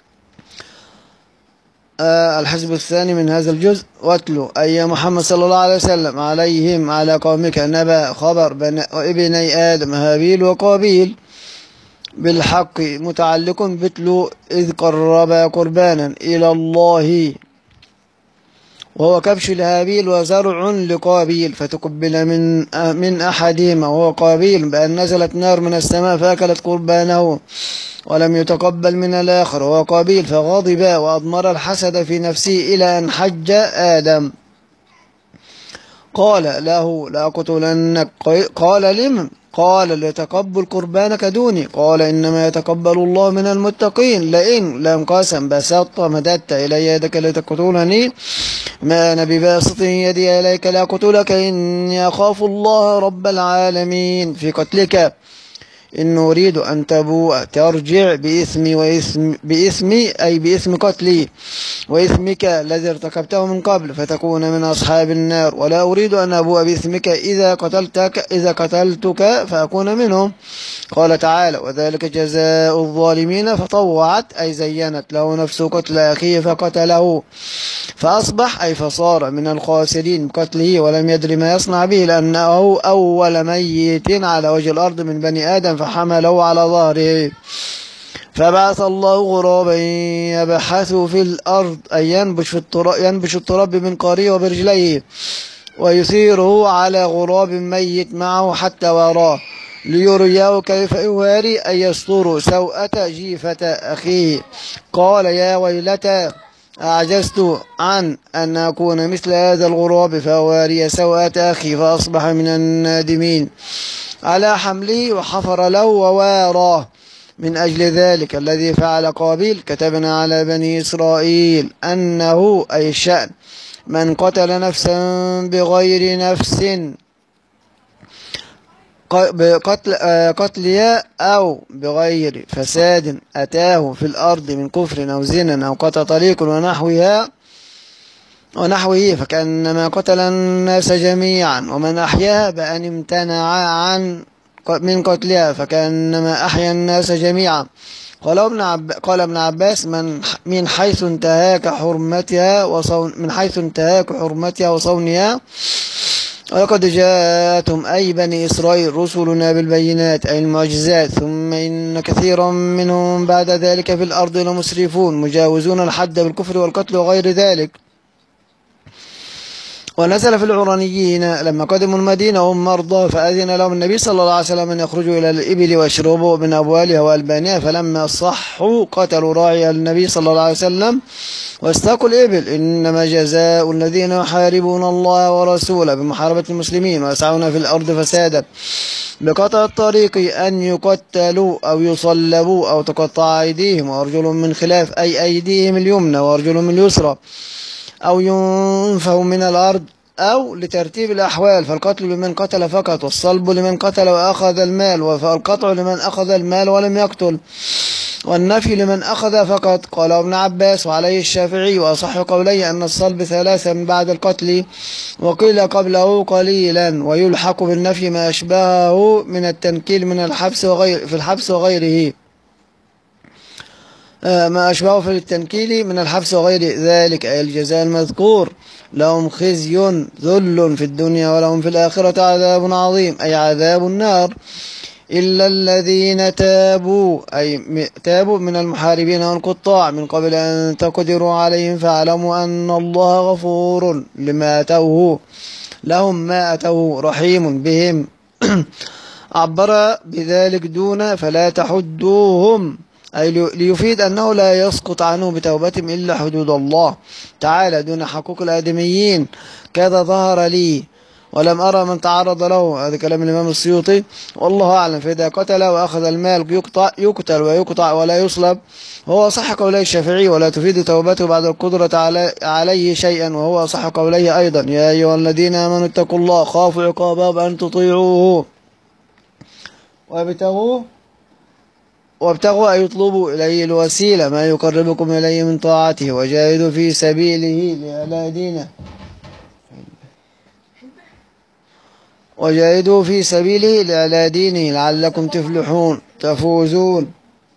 آه الحزب الثاني من هذا الجزء واتلو أي محمد صلى الله عليه وسلم عليهم على قومك نبأ خبر ابني آدم هابيل وقابيل بالحق متعلق بتلو إذ قربا قربانا إلى الله وهو كبش لهابيل وزرع لقابيل فتقبل من من أحدهما وهو قابيل بأن نزلت نار من السماء فأكلت قربانه ولم يتقبل من الآخر وهو قابيل فغضب وأضمر الحسد في نفسه إلى أن حج آدم. قال له لأقتلنك. قال لم؟ قال لتقبل قربانك دوني. قال إنما يتقبل الله من المتقين. لئن لم قسم بسطت مددت إلي يدك لتقتلني ما أنا بباسط يدي إليك لأقتلك إني أخاف الله رب العالمين في قتلك إن أريد أن تبوء ترجع بإثمي وإثم بإثمي أي بإثم قتلي وإثمك الذي ارتكبته من قبل فتكون من أصحاب النار ولا أريد أن أبوء بإثمك إذا قتلتك إذا قتلتك فأكون منهم. قال تعالى وذلك جزاء الظالمين فطوعت أي زينت له نفسه قتل أخيه فقتله فأصبح أي فصار من الخاسرين بقتله ولم يدري ما يصنع به لأنه أول ميت على وجه الأرض من بني آدم فحمله على ظهره. فبعث الله غرابا يبحث في الأرض أي ينبش, في التراب ينبش التراب بمنقاره وبرجليه ويثيره على غراب ميت معه حتى وراه ليريه كيف يواري أي يستر سوءة جيفة أخيه. قال يا ويلتى أعجزت عن أن أكون مثل هذا الغراب فأواري سوءة أخي فأصبح من النادمين على حمله وحفر له وواراه. من أجل ذلك الذي فعل قابيل كتبنا على بني إسرائيل أنه أي الشأن من قتل نفسا بغير نفس بقتل قتلها أو بغير فساد أتاه في الأرض من كفر أو زنا أو قطع طريق ونحوها ونحوه فكأنما قتل الناس جميعا ومن أحياها بأن امتنع عن من قتلها فكأنما أحيا الناس جميعا. قال ابن عب... قال ابن عباس من من حيث انتهاك حرمتها وصون من حيث انتهاك حرمتها وصونها ولقد جاءتهم أي بني إسرائيل رسلنا بالبينات أي المعجزات ثم إن كثيرا منهم بعد ذلك في الأرض لمسرفون مجاوزون الحد بالكفر والقتل وغير ذلك. ونزل في العرانيين لما قدموا المدينة وهم مرضى فأذن لهم النبي صلى الله عليه وسلم أن يخرجوا إلى الإبل ويشربوا من أبوالها وألبانها، فلما صحوا قتلوا راعي النبي صلى الله عليه وسلم واستاقوا الإبل. إنما جزاء الذين يحاربون الله ورسوله بمحاربة المسلمين ويسعون في الأرض فسادا بقطع الطريق أن يقتلوا أو يصلبوا أو تقطع أيديهم وأرجلهم من خلاف، أي أيديهم اليمنى وأرجلهم اليسرى، أو ينفوا من الأرض، أو لترتيب الأحوال، فالقتل لمن قتل فقط، والصلب لمن قتل وأخذ المال، والقطع لمن أخذ المال ولم يقتل، والنفي لمن أخذ فقط. قال ابن عباس وعليه الشافعي وأصح قولي أن الصلب ثلاثا بعد القتل، وقيل قبله قليلا، ويلحق بالنفي ما أشبهه من التنكيل من الحبس وغير في الحبس وغيره ما أشبهه في التنكيل من الحبس وغير ذلك، أي الجزاء المذكور. لهم خزي ذل في الدنيا ولهم في الآخرة عذاب عظيم، أي عذاب النار، إلا الذين تابوا، أي تابوا من المحاربين والقطاع من قبل أن تقدروا عليهم، فاعلموا أن الله غفور لما أتوه لهم ما أتوه رحيم بهم. عبر بذلك دون فلا تحدوهم، أي ليفيد أنه لا يسقط عنه بتوبتهم إلا حدود الله تعالى دون حقوق الآدميين. كذا ظهر لي ولم أرى من تعرض له، هذا كلام الإمام السيوطي والله أعلم. فإذا قتل وأخذ المال يقطع يقتل ويقطع ولا يصلب، وهو صح قولي الشافعي، ولا تفيد توبته بعد القدرة علي عليه شيئا، وهو صح قوليه أيضا. يا أيها الذين آمنوا اتقوا الله خافوا عقابه بأن تطيعوه وابتغوا وابتغوا أن يطلبوا إليه الوسيلة ما يقربكم إليه من طاعته، وجاهدوا في سبيله لإعلاء دينه وجاهدوا في سبيله لإعلاء دينه لعلكم تفلحون تفوزون.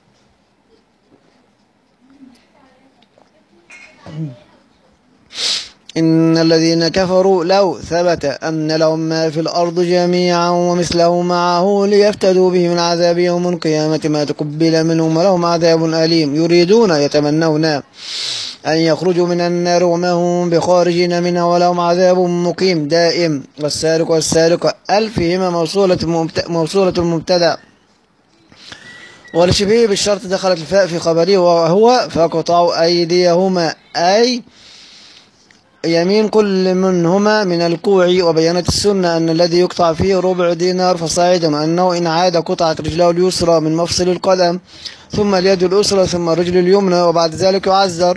إن الذين كفروا لو ثبت أن لهم ما في الأرض جميعا ومثله معه ليفتدوا به من عذاب يوم القيامة ما تقبل منهم ولهم عذاب أليم. يريدون يتمنون أن يخرجوا من النار وما هم بخارجين منها ولهم عذاب مقيم دائم. والسارق والسارقة ألفهما موصولة موصولة المبتدأ، والشبيه بالشرط دخلت الفاء في خبره وهو فقطعوا أيديهما، أي يمين كل منهما من الكوع. وبينت السنة أن الذي يقطع فيه ربع دينار فصاعدا، وأنه إن عاد قطعت رجله اليسرى من مفصل القدم ثم اليد الأسرى ثم الرجل اليمنى، وبعد ذلك يعذر.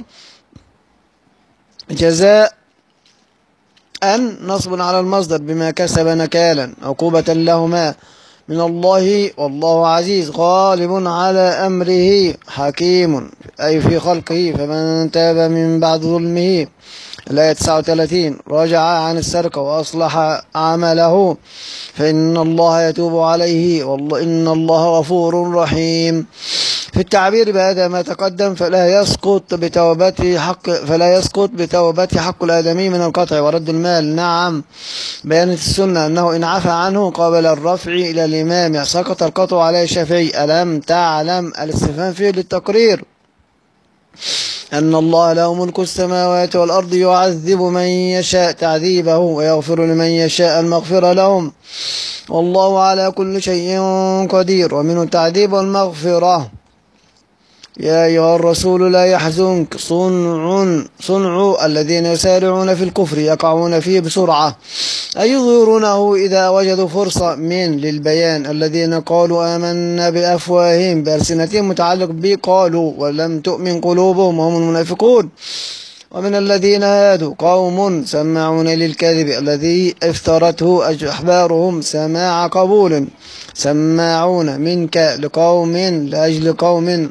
جزاء أن نصب على المصدر بما كسب نكالا عقوبة لهما من الله، والله عزيز غالب على أمره حكيم، أي في خلقه. فمن تاب من بعد ظلمه، الآية تسعة وثلاثين، رجع عن السرقة وأصلح عمله فإن الله يتوب عليه، والله إن الله غفور رحيم. في التعبير بهذا ما تقدم فلا يسقط بتوبته حق فلا يسقط بتوبته حق الآدمي من القطع ورد المال. نعم، بيانت السنة أنه إن عفى عنه قبل الرفع إلى الإمام سقط القطع عليه الشافعي. ألم تعلم الاستفهام فيه للتقرير أن الله له ملك السماوات والأرض يعذب من يشاء تعذيبه ويغفر لمن يشاء المغفرة لهم، والله على كل شيء قدير. ومنه التعذيب والمغفرة. يا أيها الرسول لا يحزنك صنع صنع الذين يسارعون في الكفر يقعون فيه بسرعة، أي يظهرونه إذا وجدوا فرصة من للبيان. الذين قالوا آمنا بأفواههم بألسنتهم متعلق بقالوا ولم تؤمن قلوبهم وهم المنافقون. ومن الذين هادوا قوم سماعون للكذب الذي افترته أحبارهم سماع قبول، سماعون منك لقوم لأجل قوم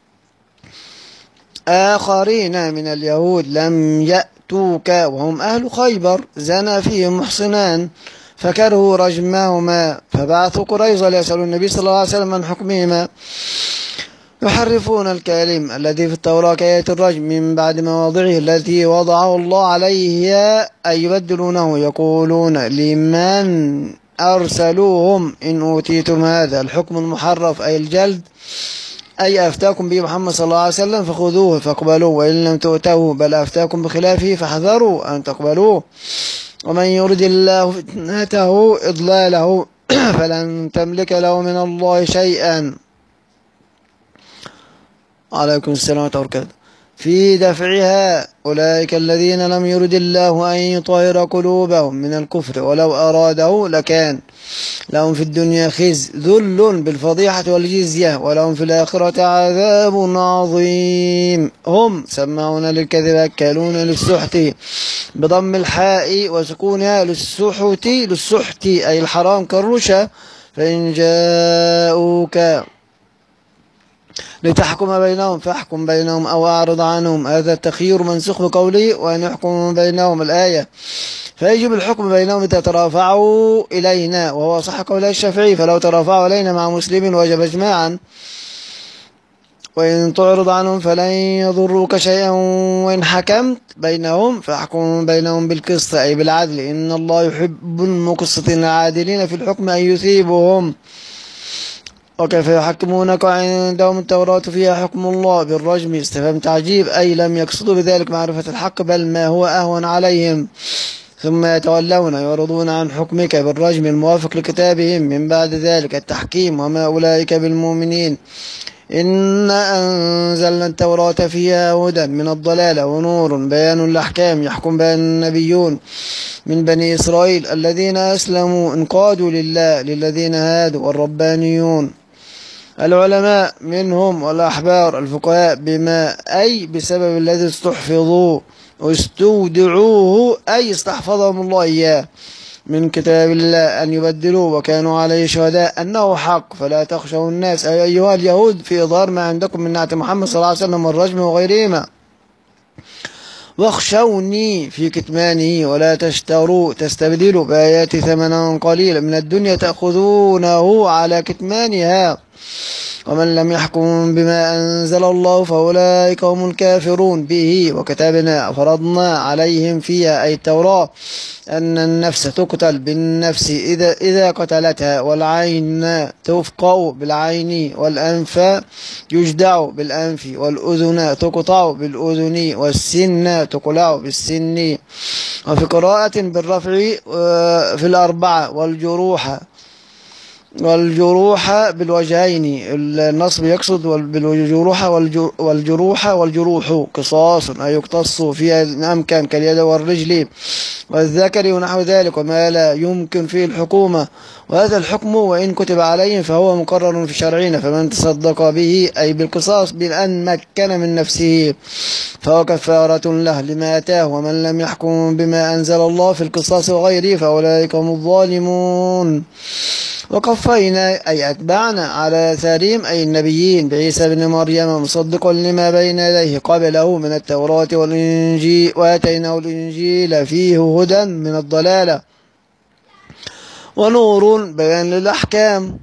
آخرين من اليهود لم يأتوك وهم أهل خيبر زنى فيهم محصنان فكرهوا رجمهما فبعثوا قريظة ليسألوا النبي صلى الله عليه وسلم عن حكمهما. يحرفون الكلم الذي في التوراة كآية الرجم من بعد مواضعه التي وضعه الله عليه، أي يبدلونه. يقولون لمن أرسلوهم إن أوتيتم هذا الحكم المحرف أي الجلد، أي أفتاكم به محمد صلى الله عليه وسلم فخذوه فاقبلوه، وإن لم تؤتوه بل أفتاكم بخلافه فاحذروا أن تقبلوه. ومن يرد الله فتنته إضلاله فلن تملك له من الله شيئا. عليكم السلام ورحمة الله وبركاته. في دفعها أولئك الذين لم يرد الله أن يطهر قلوبهم من الكفر ولو أراده لكان لهم في الدنيا خزي ذل بالفضيحة والجزية ولهم في الآخرة عذاب عظيم. هم سماعون للكذب أكالون للسحت بضم الحاء وسكونها للسحت للسحت أي الحرام كالرشا. فإن جاءوك لتحكم بينهم فاحكم بينهم أو أعرض عنهم. هذا التخيير منسوخ بقوله وأن يحكم بينهم الآية، فيجب الحكم بينهم إذا ترافعوا إلينا، وهو صح قول الشافعي، فلو ترافعوا إلينا مع مسلم وجب إجماعا. وإن تعرض عنهم فلن يضروك شيئا وإن حكمت بينهم فاحكم بينهم بالقسط أي بالعدل، إن الله يحب المقسطين العادلين في الحكم أن يثيبهم. وكيف يحكمونك عندهم التوراة فيها حكم الله بالرجم؟ استفهام تعجيب، أي لم يقصدوا بذلك معرفة الحق بل ما هو أهون عليهم، ثم يتولون يعرضون عن حكمك بالرجم الموافق لكتابهم من بعد ذلك التحكيم، وما أولئك بالمؤمنين. إنا أنزلنا التوراة فيها هدى من الضلالة ونور بيان الأحكام يحكم بين النبيون من بني إسرائيل الذين أسلموا انقادوا لله للذين هادوا والربانيون العلماء منهم والأحبار الفقهاء بما أي بسبب الذي استحفظوا واستودعوه أي استحفظهم الله إياه من كتاب الله أن يبدلوا وكانوا عليه شهداء أنه حق. فلا تخشوا الناس أي أيها اليهود في إظهار ما عندكم من نعت محمد صلى الله عليه وسلم والرجم وغيرهما، واخشوني في كتمانه ولا تشتروا تستبدلوا بآيات ثمنا قليلا من الدنيا تأخذونه على كتمانها. ومن لم يحكم بما أنزل الله فأولئك هم الكافرون به. وكتبنا فرضنا عليهم فيها أي التوراة أن النفس تقتل بالنفس إذا, إذا قتلتها، والعين تفقأ بالعين، والأنف يجدع بالأنف، والأذن تقطع بالأذن، والسن تقلع بالسن. وفي قراءة بالرفع في الأربعة والجروح والجروح بالوجهين، النصب يقصد بالجروح والجروح والجروح قصاص أي يقتص فيها إن أمكن كاليد والرجل والذكر ونحو ذلك وما لا يمكن فيه الحكومة. وهذا الحكم وإن كتب عليهم فهو مقرر في شرعنا، فمن تصدق به أي بالقصاص بأن مكن من نفسه فهو كفارة له لما أتاه. ومن لم يحكم بما أنزل الله في القصاص وغيره فأولئك هم الظالمون. وقفينا أي أتبعنا على آثارهم أي النبيين بعيسى بن مريم مصدقا لما بين يديه قبله من التوراة والإنجيل، وآتيناه الإنجيل فيه هدى من الضلالة ونور بيان للأحكام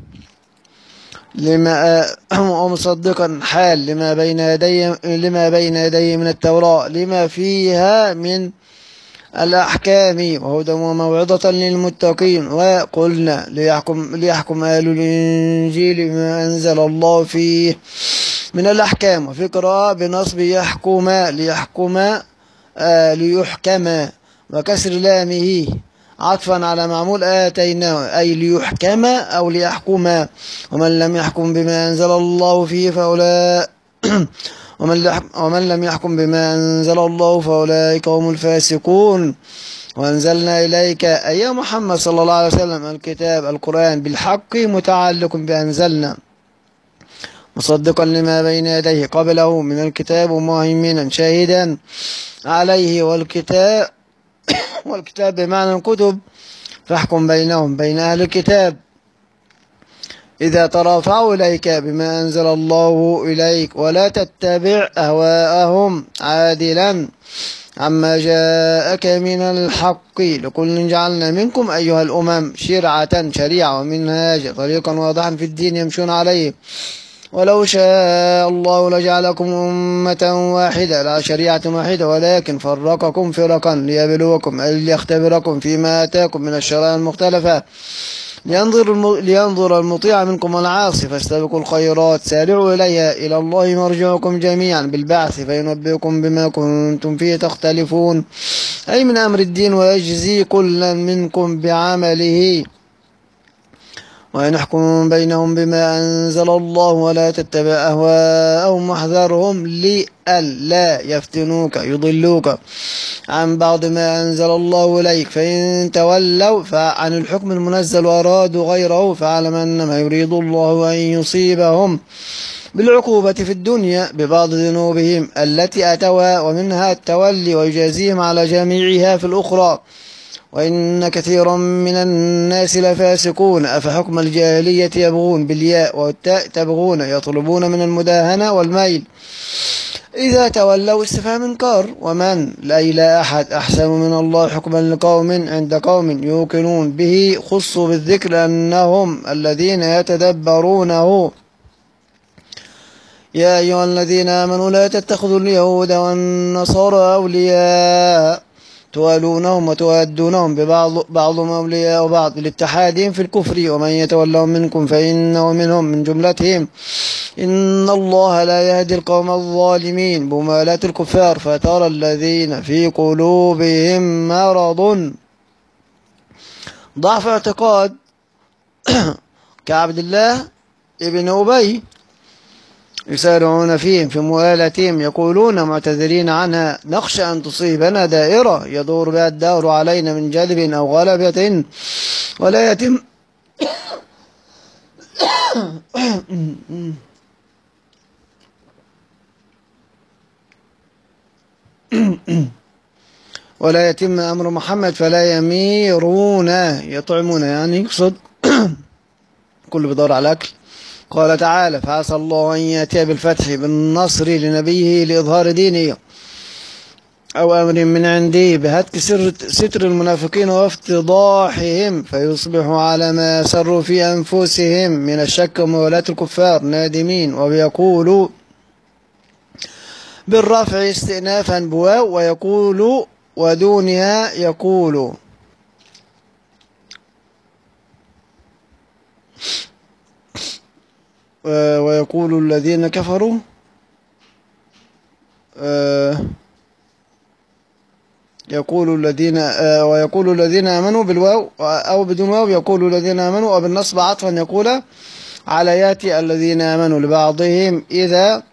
لما ومصدقا حال لما بين يديه لما بين يديه من التوراة لما فيها من الأحكام وهدى وموعظة للمتقين. وقلنا ليحكم, ليحكم أهل الإنجيل بما أنزل الله فيه من الأحكام. وفي قراءة بنصب يحكم ليحكم آه ليحكم وكسر لامه عطفا على معمول آتيناه أي ليحكم أو ليحكم. ومن لم يحكم بما أنزل الله فيه فأولئك ومن لم يحكم بما أنزل الله فأولئك هم الفاسقون. وأنزلنا إليك أي محمد صلى الله عليه وسلم الكتاب القرآن بالحق متعلق بأنزلنا مصدقا لما بين يديه قبله من الكتاب ومهيمنا شاهدا عليه. والكتاب والكتاب بمعنى الكتب فاحكم بينهم بين أهل الكتاب إذا ترافعوا إليك بما أنزل الله إليك ولا تتبع أهواءهم عادلا عما جاءك من الحق. لكل جعلنا منكم أيها الأمم شرعة شريعة ومنهاج طريقا واضحا في الدين يمشون عليه. ولو شاء الله لجعلكم أمة واحدة لا شريعة واحدة ولكن فرقكم فرقا ليبلوكم أي ليختبركم فيما آتاكم من الشرائع المختلفة لينظر, الم... لينظر المطيع منكم العاصي فاستبقوا الخيرات سارعوا إليها إلى الله مرجعكم جميعا بالبعث فينبئكم بما كنتم فيه تختلفون أي من أمر الدين ويجزي كلا منكم بعمله ويحكم بينهم بما أنزل الله ولا تتبع أهواءهم واحذرهم لئلا يفتنوك يضلوك عن بعض ما أنزل الله إليك فإن تولوا فعن الحكم المنزل وأرادوا غيره فاعلم أنما يريد الله أن يصيبهم بالعقوبة في الدنيا ببعض ذنوبهم التي أتوها ومنها التولي ويجازيهم على جميعها في الأخرى وإن كثيرا من الناس لفاسقون أفحكم الجاهلية يبغون بالياء والتاء تبغون يطلبون من المداهنة والميل إذا تولوا استفهام إنكار ومن لا لا أحد أحسن من الله حكما لقوم عند قوم يوقنون به خصوا بالذكر أنهم الذين يتدبرونه يا أيها الذين آمنوا لا تتخذوا اليهود والنصارى أولياء توالونهم وتوادونهم ببعض بعضهم أولياء وبعض لاتحادهم في الكفر ومن يتولهم منكم فإنه منهم من جملتهم إن الله لا يهدي القوم الظالمين بموالاة الكفار فترى الذين في قلوبهم مرض ضعف اعتقاد كعبد الله ابن أبي يسارعون فيهم في موالاتهم يقولون معتذرين عنها نخشى أن تصيبنا دائرة يدور بها الدهر علينا من جلب أو غلبة ولا يتم ولا يتم أمر محمد فلا يميرون يطعمون يعني يقصد كل بدور على الأكل. قال تعالى فعسى الله أن يأتي بالفتح بالنصر لنبيه لإظهار دينه أو أمر من عنده بهتك ستر المنافقين وافتضاحهم فيصبحوا على ما سروا في أنفسهم من الشك ومولاة الكفار نادمين ويقولوا بالرفع استئنافا بواو ويقول ودونها يقول ويقول الذين كفروا يقول الذين ويقول الذين آمنوا بالواو أو بدون واو يقول الذين آمنوا وبالنصب عطفا يقول على ياتي الذين آمنوا لبعضهم إذا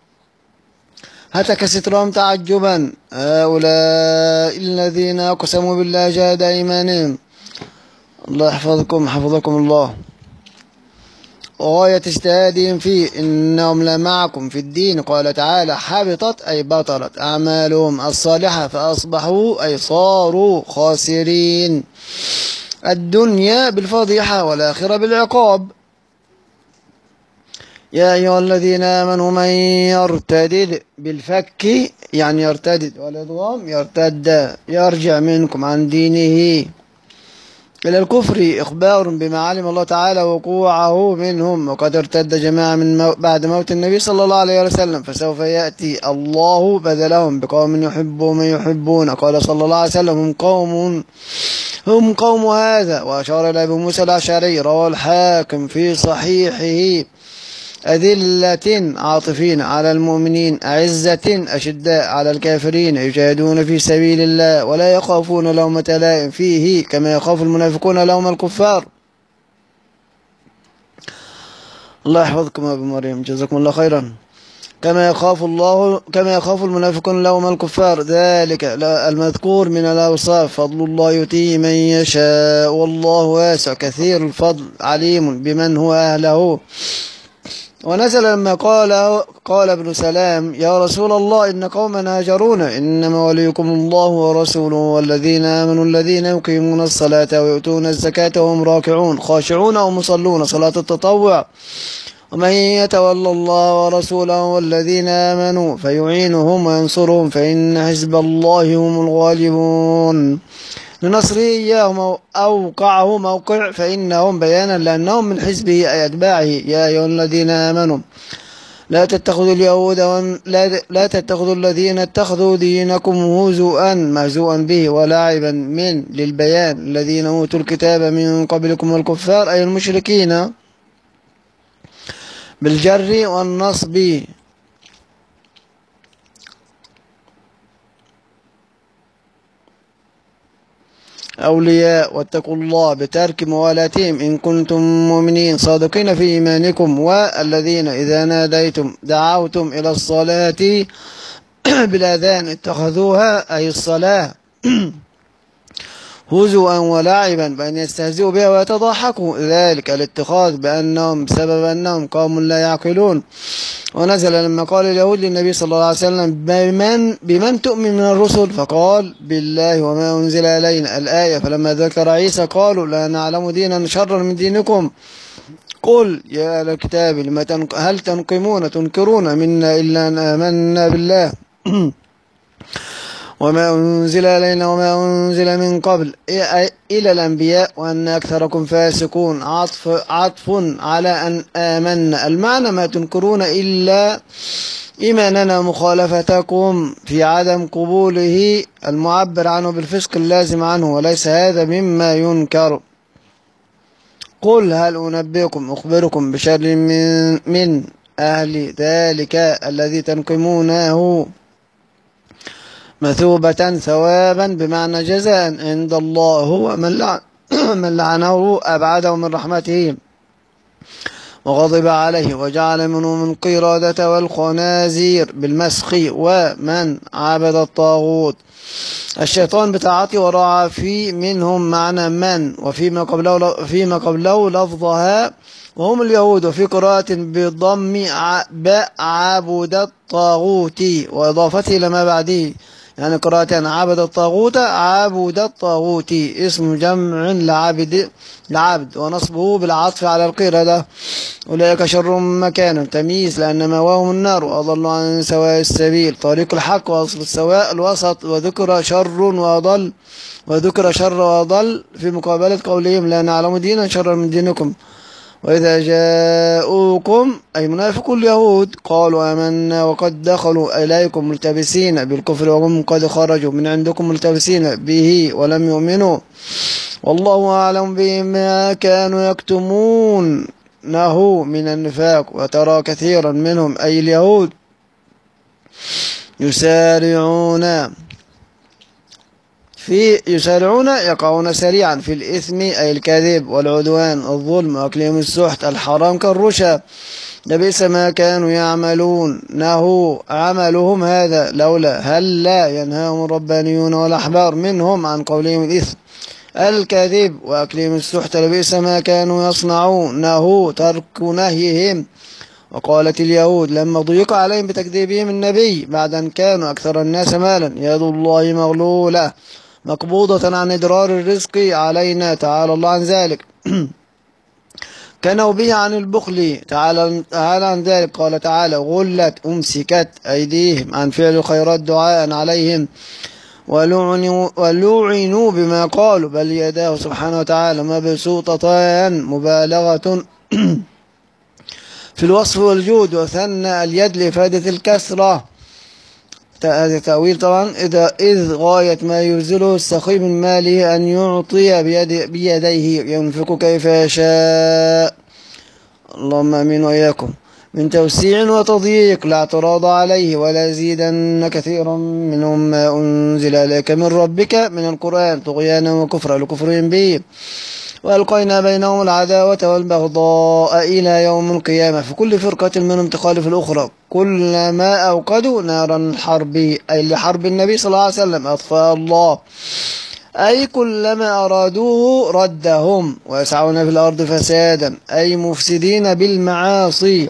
هتك سترهم تعجبا هؤلاء الذين أقسموا بالله جهد أيمانهم الله يحفظكم حفظكم الله وغاية اجتهادهم فيه إنهم لمعكم في الدين قال تعالى حبطت أي بطلت أعمالهم الصالحة فأصبحوا أي صاروا خاسرين الدنيا بالفضيحة والآخرة بالعقاب يا أيها الذين آمنوا من يرتدد بالفك يعني يرتدد والإضغام يرتد يرجع منكم عن دينه إلى الكفر إخبار بما علم الله تعالى وقوعه منهم وقد ارتد جماعة من مو بعد موت النبي صلى الله عليه وسلم فسوف يأتي الله بدلهم بقوم يحبون من يحبون قال صلى الله عليه وسلم هم قوم هم قوم هذا وأشار إلى أبي موسى الأشعري رواه الحاكم في صحيحه أذلة عاطفين على المؤمنين أعزة أشداء على الكافرين يجاهدون في سبيل الله ولا يخافون لومة لائم فيه كما يخاف المنافقون لوم الكفار. الله يحفظكم أبو مريم جزاكم الله خيرا. كما يخاف الله كما يخاف المنافقون لوم الكفار ذلك المذكور من الأوصاف فضل الله يؤتيه من يشاء والله واسع كثير الفضل عليم بمن هو أهله. ونزل لما قال قال ابن سلام يا رسول الله إن قوما هاجرون إنما وليكم الله ورسوله والذين آمنوا الذين يقيمون الصلاة ويؤتون الزكاة وهم راكعون خاشعون ومصلون صلاة التطوع ومن يتولى الله ورسوله والذين آمنوا فيعينهم وينصرهم فإن حزب الله هم الغالبون. لنصره إياهم أوقعه موقع فإنهم بيانا لأنهم من حزبه أي أتباعه. يا أيها الذين آمنوا لا تتخذوا اليهود وان لا, لا تتخذوا الذين اتخذوا دينكم هزؤا مهزوءا به ولعبا من للبيان الذين أوتوا الكتاب من قبلكم والكفار أي المشركين بالجر والنصب أولياء واتقوا الله بترك موالاتهم إن كنتم مؤمنين صادقين في إيمانكم والذين إذا ناديتم دعوتم إلى الصلاة بالأذان اتخذوها أي الصلاة هزوا ولعبا بأن يستهزئوا بها ويتضاحكوا ذلك الاتخاذ بأنهم بسبب أنهم قوم لا يعقلون. ونزل لما قال اليهود للنبي صلى الله عليه وسلم بمن, بمن تؤمن من الرسل فقال بالله وما أنزل إلينا الآية. فلما ذكر عيسى قالوا لا نعلم دينا شرا من دينكم قل يا أهل الكتاب لما تنق... هل تنقمون تنكرون منا إلا أن آمنا بالله وما أنزل إلينا وما أنزل من قبل إلى الأنبياء وأن أكثركم فاسقون عطف, عطف على أن آمنا. المعنى ما تنكرون إلا إيماننا مخالفتكم في عدم قبوله المعبر عنه بالفسق اللازم عنه وليس هذا مما ينكر. قل هل أنبئكم أخبركم بشر من, من أهل ذلك الذي تنقمونه مثوبة ثوابا بمعنى جزاء عند الله هو من, لعن من لعنه أبعده من رحمته وغضب عليه وجعل منهم القردة والخنازير بالمسخ ومن عبد الطاغوت. الشيطان بتاعته وراء في منهم معنى من وفيما قبله, فيما قبله لفظها وهم اليهود وفي قراءة بضم باء عبد الطاغوت وإضافته لما بعده يعني قراءة عبد الطاغوت عبد الطاغوت اسم جمع لعبد لعبد ونصبه بالعطف على القردة. أولئك شر مكانا تمييز لأن مأواهم النار وأضل عن سواء السبيل. طريق الحق وأصل السواء الوسط وذكر شر وأضل وذكر شر وأضل في مقابلة قولهم لا نعلم دينا شر من دينكم. وإذا جاءوكم أي منافق اليهود قالوا آمنا وقد دخلوا إليكم ملتبسين بالكفر وهم قد خرجوا من عندكم ملتبسين به ولم يؤمنوا والله أعلم بما كانوا يكتمونه من النفاق. وترى كثيرا منهم أي اليهود يسارعون في يسارعون يقعون سريعا في الإثم أي الكذب والعدوان الظلم وأكلهم السحت الحرام كالرشا لبئس ما كانوا يعملون نهوا عملهم هذا لولا هل لا ينهاهم الربانيون والأحبار منهم عن قولهم الإثم الكذب وأكلهم السحت لبئس ما كانوا يصنعون نهوا ترك نهيهم. وقالت اليهود لما ضيق عليهم بتكذيبهم النبي بعد أن كانوا أكثر الناس مالا يد الله مغلولة مقبوضة عن إدرار الرزق علينا تعالى الله عن ذلك كانوا به عن البخل تعالى, تعالى عن ذلك. قال تعالى غلت أمسكت أيديهم عن فعل الخيرات دعاء عليهم ولعنوا, ولعنوا بما قالوا بل يداه سبحانه وتعالى مبسوطتان مبالغة في الوصف والجود وثنى اليد لإفادة الكسرة. هذا تأويل طبعا إذا إذ غاية ما يرزله السخي من ماله أن يعطي بيد بيديه ينفق كيف يشاء اللهم أمين وإياكم من توسيع وتضييق لا اعتراض عليه ولا يزيدن كثيرا منهم ما أنزل إليك من ربك من القرآن طغيانا وكفرا لكفرهم به وألقينا بينهم العداوة والبغضاء إلى يوم القيامة في كل فرقة منهم تخالف الأخرى كلما أوقدوا نارا الحرب أي لحرب النبي صلى الله عليه وسلم أطفأ الله أي كلما أرادوه ردهم ويسعون في الأرض فسادا أي مفسدين بالمعاصي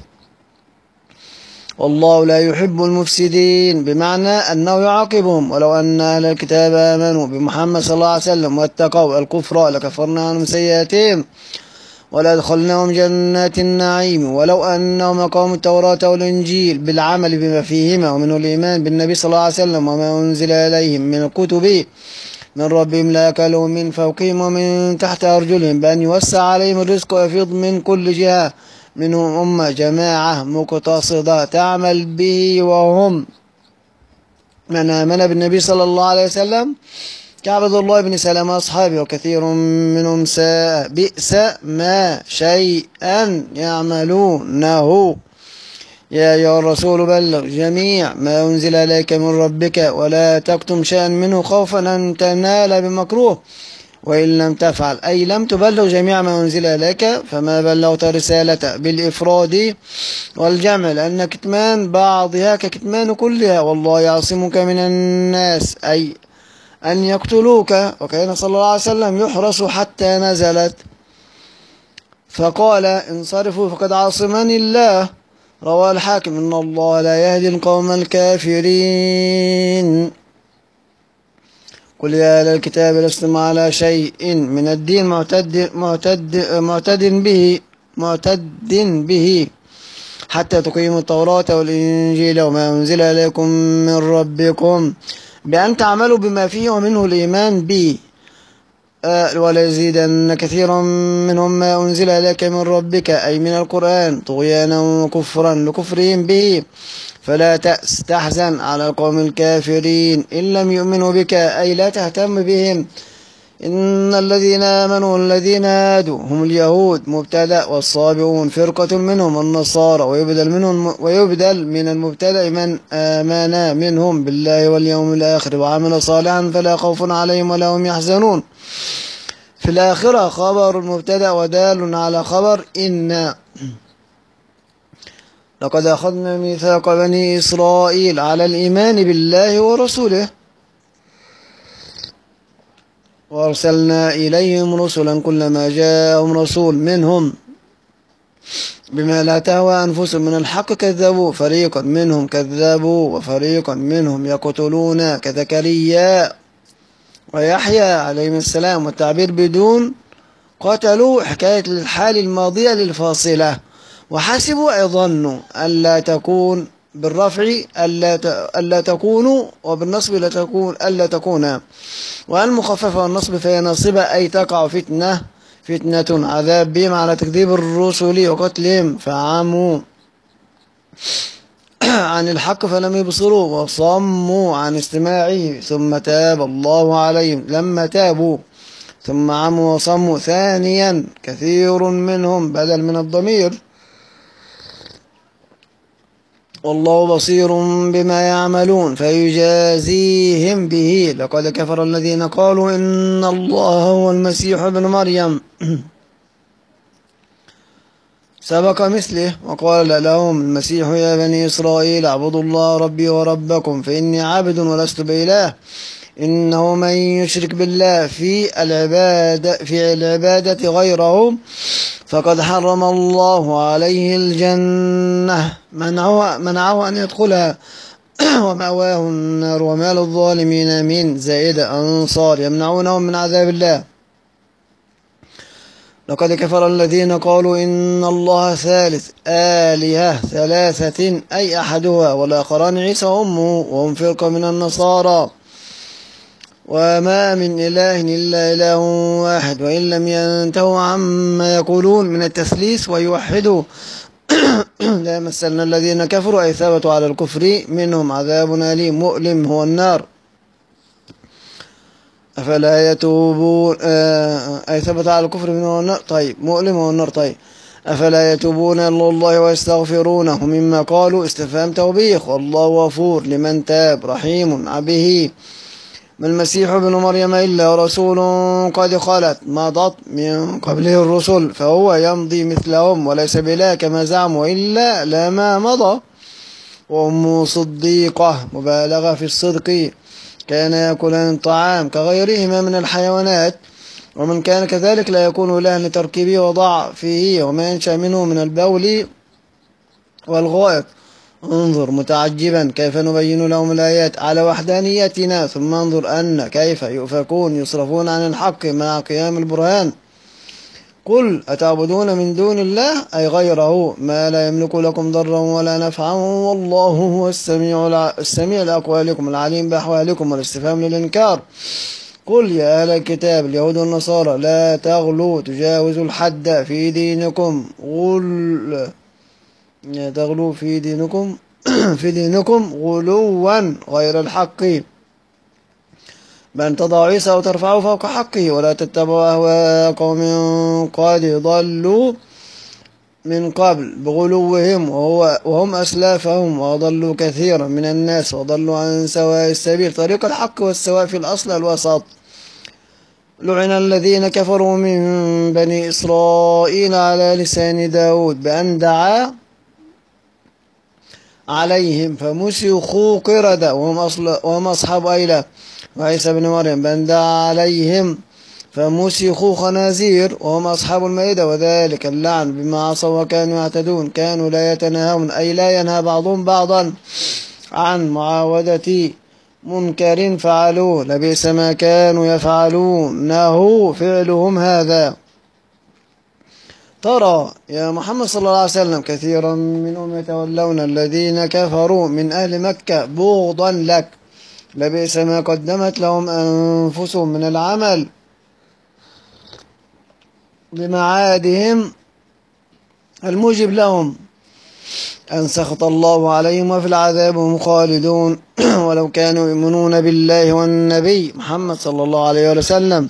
والله لا يحب المفسدين بمعنى أنه يعاقبهم. ولو أن أهل الكتاب آمنوا بمحمد صلى الله عليه وسلم واتقوا الكفر لكفرنا عنهم سيئاتهم ولأدخلناهم جنات النعيم. ولو أنهم أقاموا التوراة والإنجيل بالعمل بما فيهما ومنه الإيمان بالنبي صلى الله عليه وسلم وما أنزل إليهم من الكتب من ربهم لأكلوا من فوقهم ومن تحت أرجلهم بأن يوسع عليهم الرزق ويفيض من كل جهة منهم أمة جماعة مقتصدة تعمل به، وهم من آمن بالنبي صلى الله عليه وسلم كعبد الله بن سلام أصحابه، وكثير منهم ساء بئس ما شيئا يعملونه. يا أيها الرسول بلغ جميع ما أنزل إليك من ربك ولا تكتم شيئا منه خوفا أن تنال بمكروه، وإن لم تفعل أي لم تبلغ جميع ما أنزل إليك فما بلغت رسالته بالإفراد والجمع، لأن كتمان بعضها ككتمان كلها، والله يعصمك من الناس أي أن يقتلوك. وكان صلى الله عليه وسلم يحرس حتى نزلت فقال انصرفوا فقد عاصمني الله. رواه الحاكم. إن الله لا يهدي القوم الكافرين. قل يا أهل الكتاب لستم على شيء من الدين معتد معتد معتد به معتد به حتى تقيموا التوراة والإنجيل وما أنزل إليكم من ربكم بأن تعملوا بما فيه ومنه الإيمان به، آه ولا يزيدن كثيرا منهم ما أنزل إليك من ربك أي من القرآن طغيانا وكفرا لكفرهم به، فلا تأس تحزن على القوم الكافرين إن لم يؤمنوا بك أي لا تهتم بهم. إن الذين آمنوا الذين هادوا هم اليهود مبتدأ، والصابئون فرقة منهم النصارى، ويبدل منهم ويبدل من المبتدأ من آمن منهم بالله واليوم الآخر وعمل صالحا فلا خوف عليهم ولا هم يحزنون. في الآخرة خبر المبتدأ ودال على خبر إن. لقد أخذنا ميثاق بني إسرائيل على الإيمان بالله ورسوله وأرسلنا إليهم رسلا كلما جاءهم رسول منهم بما لا تهوى أنفسهم من الحق كذبوا، فريقا منهم كذبوا وفريقا منهم يقتلون كزكريا ويحيى عليهم السلام، والتعبير بدون قتلوا حكاية الحال الماضية للفاصلة. وحسبوا أي ظنوا ألا تكون بالرفع ألا ألا تكونوا، وبالنصب لا تكون ألا تكونا، والمخففة والنصب فهي ناصبة أي تقع فتنة فتنة عذاب بهم على تكذيب الرسل وقتلهم، فعموا عن الحق فلم يبصروا وصموا عن استماعه ثم تاب الله عليهم لما تابوا، ثم عموا وصموا ثانيا كثير منهم بدل من الضمير، والله بصير بما يعملون فيجازيهم به. لقد كفر الذين قالوا إن الله هو المسيح ابن مريم سبق مثله، وقال لهم المسيح يا بني إسرائيل اعبدوا الله ربي وربكم فإني عابد ولست بإله، إنه من يشرك بالله في العبادة في العبادة غيره فقد حرم الله عليه الجنة منعه, منعه أن يدخلها ومأواه النار وما للظالمين من زائدة أنصار يمنعونهم من عذاب الله. لقد كفر الذين قالوا إن الله ثالث آلهة ثلاثة أي أحدها والآخران عيسى أمه، وهم فرقة من النصارى، وما من إله إلا إله واحد، وإن لم ينتهوا عما يقولون من التثليث ويوحدوا لا يمسنا الذين كفروا أي ثبتوا على الكفر منهم عذاب أليم مؤلم هو النار. أفلا يتوبون أي ثبت على الكفر منهم النار طيب مؤلم هو النار طيب أفلا يتوبون إلى الله ويستغفرونه مما قالوا استفهام توبيخ، والله غفور لمن تاب رحيم به. ما المسيح ابن مريم إلا رسول قد خلت مضت من قبله الرسل فهو يمضي مثلهم وليس بلا كما زعموا إلا لما مضى، وأمه صديقة مبالغة في الصدق كان يأكلان الطعام كغيرهما من الحيوانات، ومن كان كذلك لا يكون إلها لتركيبه وضعفه وما ينشأ منه من البول والغائط. انظر متعجبا كيف نبين لهم الآيات على وحدانيتنا، ثم انظر أن كيف يؤفكون يصرفون عن الحق مع قيام البرهان. قل أتعبدون من دون الله أي غيره ما لا يملك لكم ضرا ولا نفعا والله هو السميع السميع لأقوالكم العليم بأحوالكم، والاستفهام للإنكار قل يا أهل الكتاب اليهود والنصارى لا تغلوا تجاوزوا الحد في دينكم قل لا تغلوا في دينكم في دينكم غلوا غير الحق بأن تضعوا عيسى وترفعوا فوق حقه ولا تتبعوا أهواء قوم قد ضلوا من قبل بغلوهم وهو وهم أسلافهم وأضلوا كثيرا من الناس وضلوا عن سواء السبيل طريق الحق والسواء في الأصل الوسط لعن الذين كفروا من بني إسرائيل على لسان داود بأن دعا عليهم فمسخوا قردة وهم, أصل وهم أصحاب أيلة وعيسى بن مريم بأن دعا عليهم فمسخوا خنازير وهم أصحاب المائدة وذلك اللعن بما عصوا وكانوا يعتدون كانوا لا يتناهون أي لا ينهى بعضهم بعضا عن معاودة منكر فعلوه لبئس ما كانوا يفعلونه فعلهم هذا ترى يا محمد صلى الله عليه وسلم كثيرا منهم يتولون الذين كفروا من أهل مكة بغضا لك لبئس ما قدمت لهم أنفسهم من العمل بمعادهم الموجب لهم أن سخط الله عليهم وفي العذاب هم خالدون ولو كانوا يؤمنون بالله والنبي محمد صلى الله عليه وسلم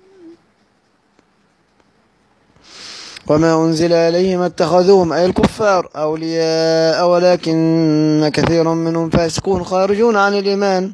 وما أنزل إليهم اتخذوهم أي الكفار أولياء ولكن كثيرا منهم فاسقون خارجون عن الإيمان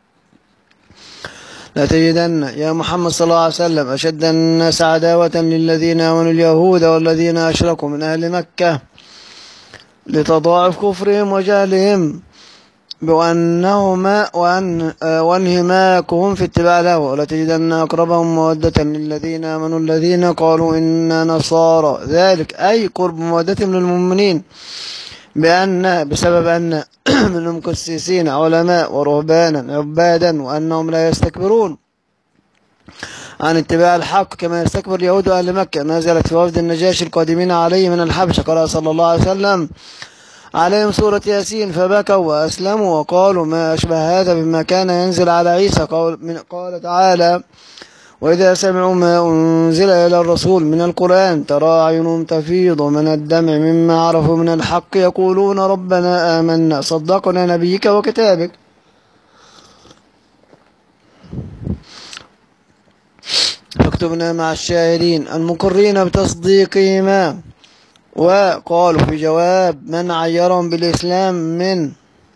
لتجدن يا محمد صلى الله عليه وسلم أشد الناس عداوة للذين آمنوا اليهود والذين أشركوا من أهل مكة لتضاعف كفرهم وجهلهم بأنهما وأن وانهماكهم في اتباع له ولتجدن أقربهم مودة للذين آمنوا الذين قالوا إنا نصارى ذلك أي قرب مودتهم للمؤمنين بأن بسبب أن منهم قسيسين علماء ورهبانا عبادا وأنهم لا يستكبرون عن اتباع الحق كما يستكبر اليهود أهل مكة نزلت في وفد النجاشي القادمين عليه من الحبشة قال صلى الله عليه وسلم عليهم سورة ياسين فبكوا وأسلموا وقالوا ما أشبه هذا بما كان ينزل على عيسى قال تعالى وإذا سمعوا ما أنزل إلى الرسول من القرآن ترى أعينهم تفيض من الدمع مما عرفوا من الحق يقولون ربنا آمنا صدقنا نبيك وكتابك فاكتبنا مع الشاهدين المقرين بتصديقهما وقالوا في جواب من عيرهم بالإسلام من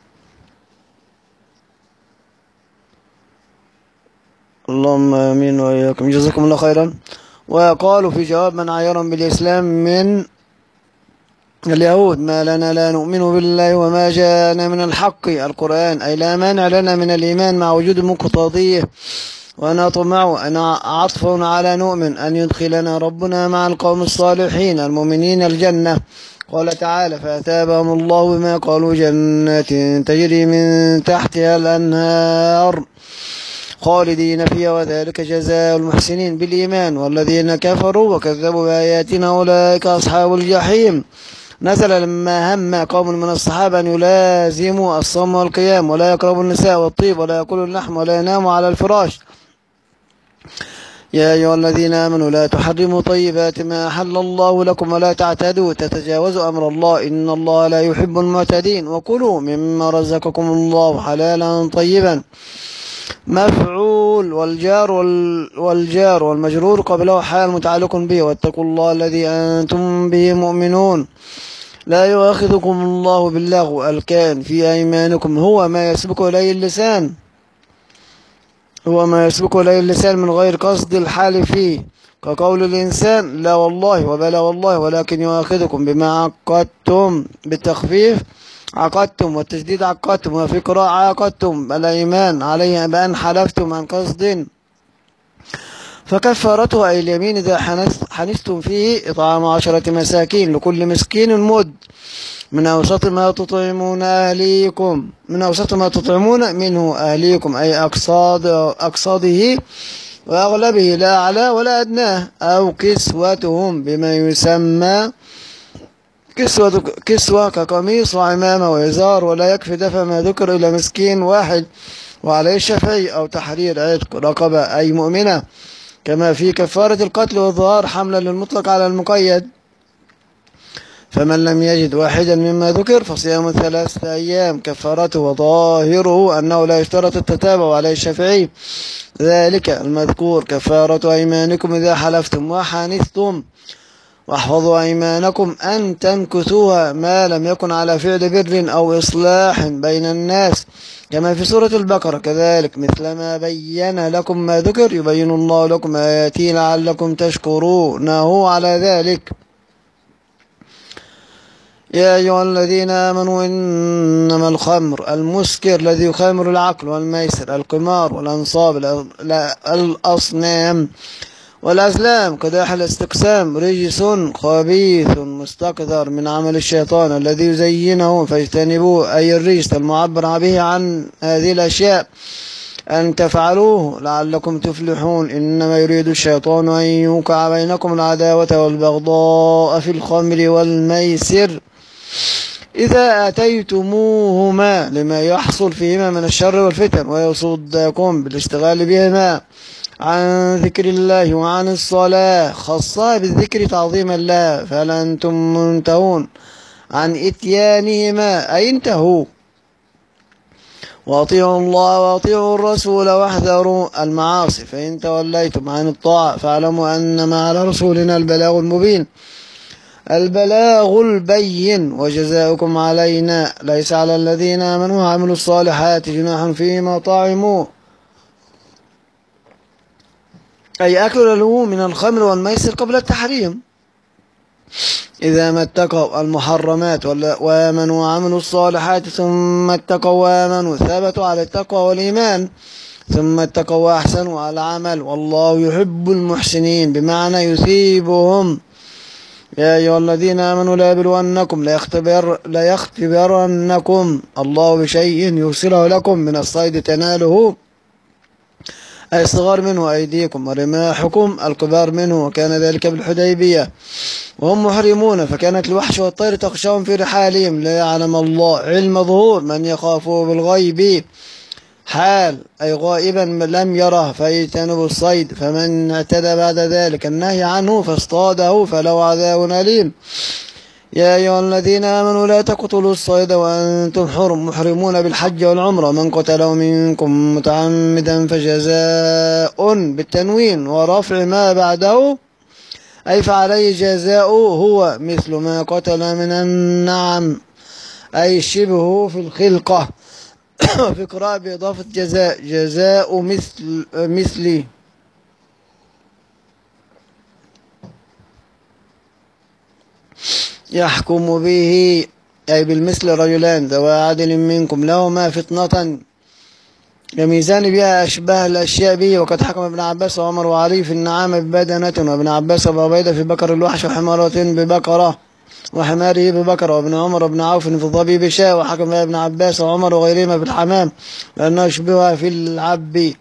اللهم آمين وإياكم جزاكم الله خيرا وقالوا في جواب من عيرهم بالإسلام من اليهود ما لنا لا نؤمن بالله وما جاءنا من الحق القرآن أي لا مانع لنا من الإيمان مع وجود مقتضيه ونطمع أن عطف على نؤمن أن يدخلنا ربنا مع القوم الصالحين المؤمنين الجنة قال تعالى فأثابهم الله بما قالوا جنات تجري من تحتها الأنهار خالدين فيها وذلك جزاء المحسنين بالإيمان والذين كفروا وكذبوا بآياتنا أولئك أصحاب الجحيم نزل لما هم قوم من الصحابة أن يلازموا الصوم والقيام ولا يقربوا النساء والطيب ولا يأكلوا اللحم ولا يناموا على الفراش يا أيها الذين آمنوا لا تحرموا طيبات ما أحل الله لكم ولا تعتدوا تتجاوزوا أمر الله إن الله لا يحب المعتدين وكلوا مما رزقكم الله حلالا طيبا مفعول والجار والجار والمجرور قبله حال متعلق به واتقوا الله الذي أنتم به مؤمنون لا يؤاخذكم الله باللغو الكائن في أيمانكم هو ما يسبق إليه اللسان هو ما يسبق إليه اللسان من غير قصد الحال فيه كقول الإنسان لا والله وبلا والله ولكن يؤاخذكم بما عقدتم بالتخفيف عقدتم والتشديد عقدتم وفي قراءة عقدتم الأيمان عليها بأن حلفتم عن قصد فكفارته أي اليمين إذا حنستم فيه إطعام عشرة مساكين لكل مسكين مد من أوسط ما تطعمون أهليكم من أوسط ما تطعمون منه أهليكم أي أقصاد أقصاده وأغلبه لا أعلى ولا أدناه أو كسوتهم بما يسمى كسوة, كسوة كقميص وعمامة وإزار ولا يكفي دفع ما ذكر إلى مسكين واحد وعليه الشافعي أو تحرير عتق رقبة أي مؤمنة، كما في كفارة القتل والظهار حملا للمطلق على المقيد. فمن لم يجد واحدا مما ذكر فصيام ثلاثة أيام كفارته، وظاهره أنه لا يشترط التتابع عليه الشافعي، ذلك المذكور كفارة أيمانكم إذا حلفتم وحانثتم، واحفظوا أيمانكم أن تمكثوها ما لم يكن على فعل بر أو إصلاح بين الناس، كما في سورة البقرة. كذلك مثل ما بين لكم ما ذكر يبين الله لكم آياته لعلكم تشكرونه على ذلك. يا أيها الذين آمنوا إنما الخمر المسكر الذي يخمر العقل والميسر القمار والأنصاب الأصنام والأزلام قداح الاستقسام رجس خبيث مستكثر من عمل الشيطان الذي يزينه فاجتنبوه، أي الرجس المعبر به عن هذه الأشياء أن تفعلوه لعلكم تفلحون. إنما يريد الشيطان أن يوقع بينكم العداوة والبغضاء في الخمر والميسر إذا أتيتموهما لما يحصل فيهما من الشر والفتن، ويصدكم بالاشتغال بهما عن ذكر الله وعن الصلاة، خاصة بالذكر تعظيما له، فهل أنتم منتهون عن إتيانهما أي انتهوا. وأطيعوا الله وأطيعوا الرسول واحذروا المعاصي، فإن توليتم عن الطاعة فاعلموا أنما على رسولنا البلاغ المبين البلاغ البين، وجزاؤكم علينا ليس على الذين آمنوا وعملوا الصالحات جناح فيما طعموا، أي أكل له من الخمر والميسر قبل التحريم إذا ما اتقوا المحرمات وآمنوا وعملوا الصالحات ثم اتقوا وآمنوا ثبتوا على التقوى والإيمان ثم اتقوا وأحسنوا على العمل والله يحب المحسنين بمعنى يثيبهم. يا أيها الذين آمنوا لا يبلونكم لا يختبر لا يختبرنكم الله بشيء يرسله لكم من الصيد تناله أي الصغار منه أيديكم ورماحكم الكبار منه، وكان ذلك بالحديبية وهم محرمون، فكانت الوحش والطير تخشاهم في رحالهم، لا يعلم الله علم ظهور من يخافه بالغيب حال أي غائبا لم يره فيجتنب الصيد، فمن اعتدى بعد ذلك النهي عنه فاصطاده فله عذاب أليم. يا أيها الذين آمنوا لا تقتلوا الصيد وأنتم حرم محرمون بالحج والعمرة، من قتله منكم متعمدا فجزاء بالتنوين ورفع ما بعده أي فعليه جزاء هو مثل ما قتل من النعم أي شبهه في الخلقة وفي قراءة بإضافة جزاء جزاء مثل مثلي يحكم به أي بالمثل رجلان ذوى عدل منكم لهما فطنة يميزان بها أشباه الأشياء به، وقد حكم ابن عباس وعمر وعلي في النعامة ببدنة، وابن عباس وابو عبيدة في بكر الوحش وحمارة ببقرة وحماره ببكرة، وابن عمر وابن عوف في الظبي بشاء، وحكم ابن عباس وعمر وغيرهما في الحمام لأنه يشبهها في العب.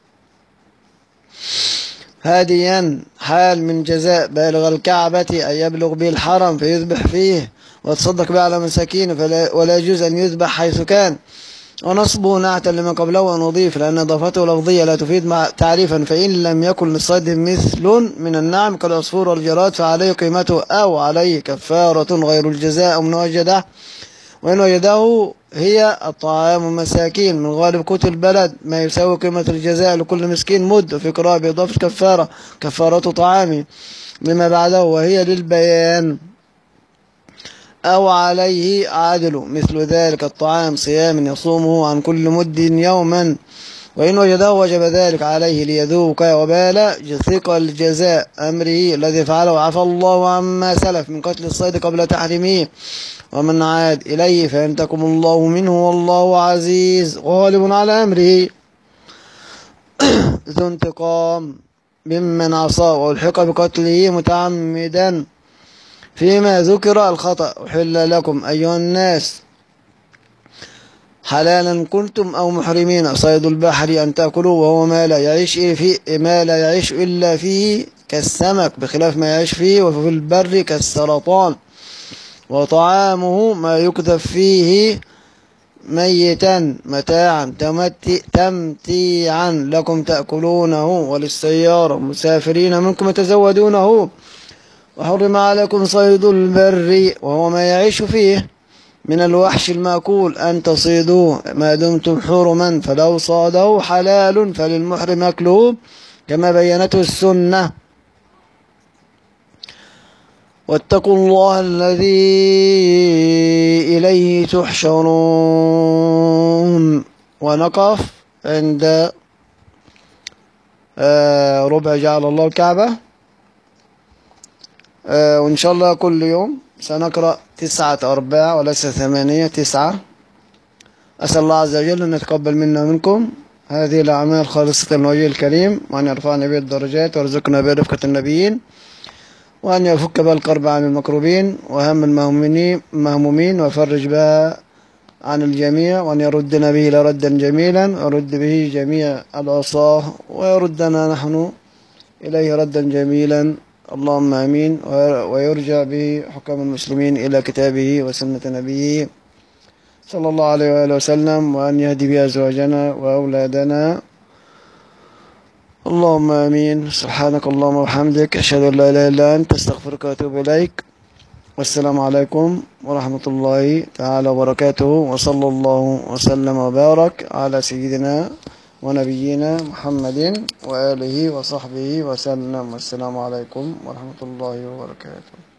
هاديا حال من جزاء بالغ الكعبة أي يبلغ به الحرم فيذبح فيه وتصدق به على مساكين، ولا يجوز أن يذبح حيث كان، ونصبه نعتا لما قبله ونضيف لأن إضافته لفظية لا تفيد تعريفا، فإن لم يكن للصيد مثل من النعم كالعصفور والجراد فعليه قيمته أو عليه كفارة غير الجزاء من وجده، وإن وجده هي الطعام مساكين من غالب قوت البلد ما يساوي قيمة الجزاء لكل مسكين مد، وفي قراءة بإضافة كفارة كفارة طعامه لما بعده وهي للبيان، أو عليه عادل مثل ذلك الطعام صيام يصومه عن كل مد يوما، وإن وجده وجب ذلك عليه ليذوق وبال ثقل الجزاء أمره الذي فعله عفى الله عما سلف من قتل الصيد قبل تحريمه، ومن عاد إليه فينتقم الله منه والله عزيز غالب على أمره ذو انتقام ممن عصاه والحق بقتله متعمدا. فيما ذكر الخطأ أحل لكم أيها الناس حلالا كنتم أو محرمين صيد البحر أن تأكلوا وهو ما لا يعيش فيه ما لا يعيش إلا فيه كالسمك بخلاف ما يعيش فيه، وفي البر كالسرطان، وطعامه ما يكذب فيه ميتا متاعا تمتيعا لكم تأكلونه وللسيارة مسافرين منكم يتزودونه وحرم عليكم صيد البر وهو ما يعيش فيه من الوحش المأكول أن تصيدوه ما دمتم حرما فلو صاده حلال فللمحرم أكله كما بينته السنة واتقوا الله الذي إليه تحشرون. ونقف عند ربع جعل الله الكعبة، وإن شاء الله كل يوم سنقرأ تسعة أرباع وليس ثمانية، تسعة. أسأل الله عز وجل أن يتقبل منا ومنكم هذه الأعمال خالصة لوجهه الكريم، وأن يرفعنا به الدرجات ويرزقنا برفقة النبيين، وأن يفك بها الكرب عن المكروبين وهم المهمومين ويفرج بها عن الجميع، وأن يردنا به لردا جميلا ويرد به جميع العصاة ويردنا نحن إليه ردا جميلا، اللهم آمين. ويرجع به حكام المسلمين إلى كتابه وسنة نبيه صلى الله عليه وآله وسلم، وأن يهدي به أزواجنا وأولادنا، اللهم آمين. سبحانك اللهم وبحمدك أشهد أن لا إله إلا أنت أستغفرك وأتوب إليك، والسلام عليكم ورحمة الله تعالى وبركاته، وصلى الله وسلم وبارك على سيدنا ونبينا محمد وآله وصحبه وسلم، والسلام عليكم ورحمة الله وبركاته.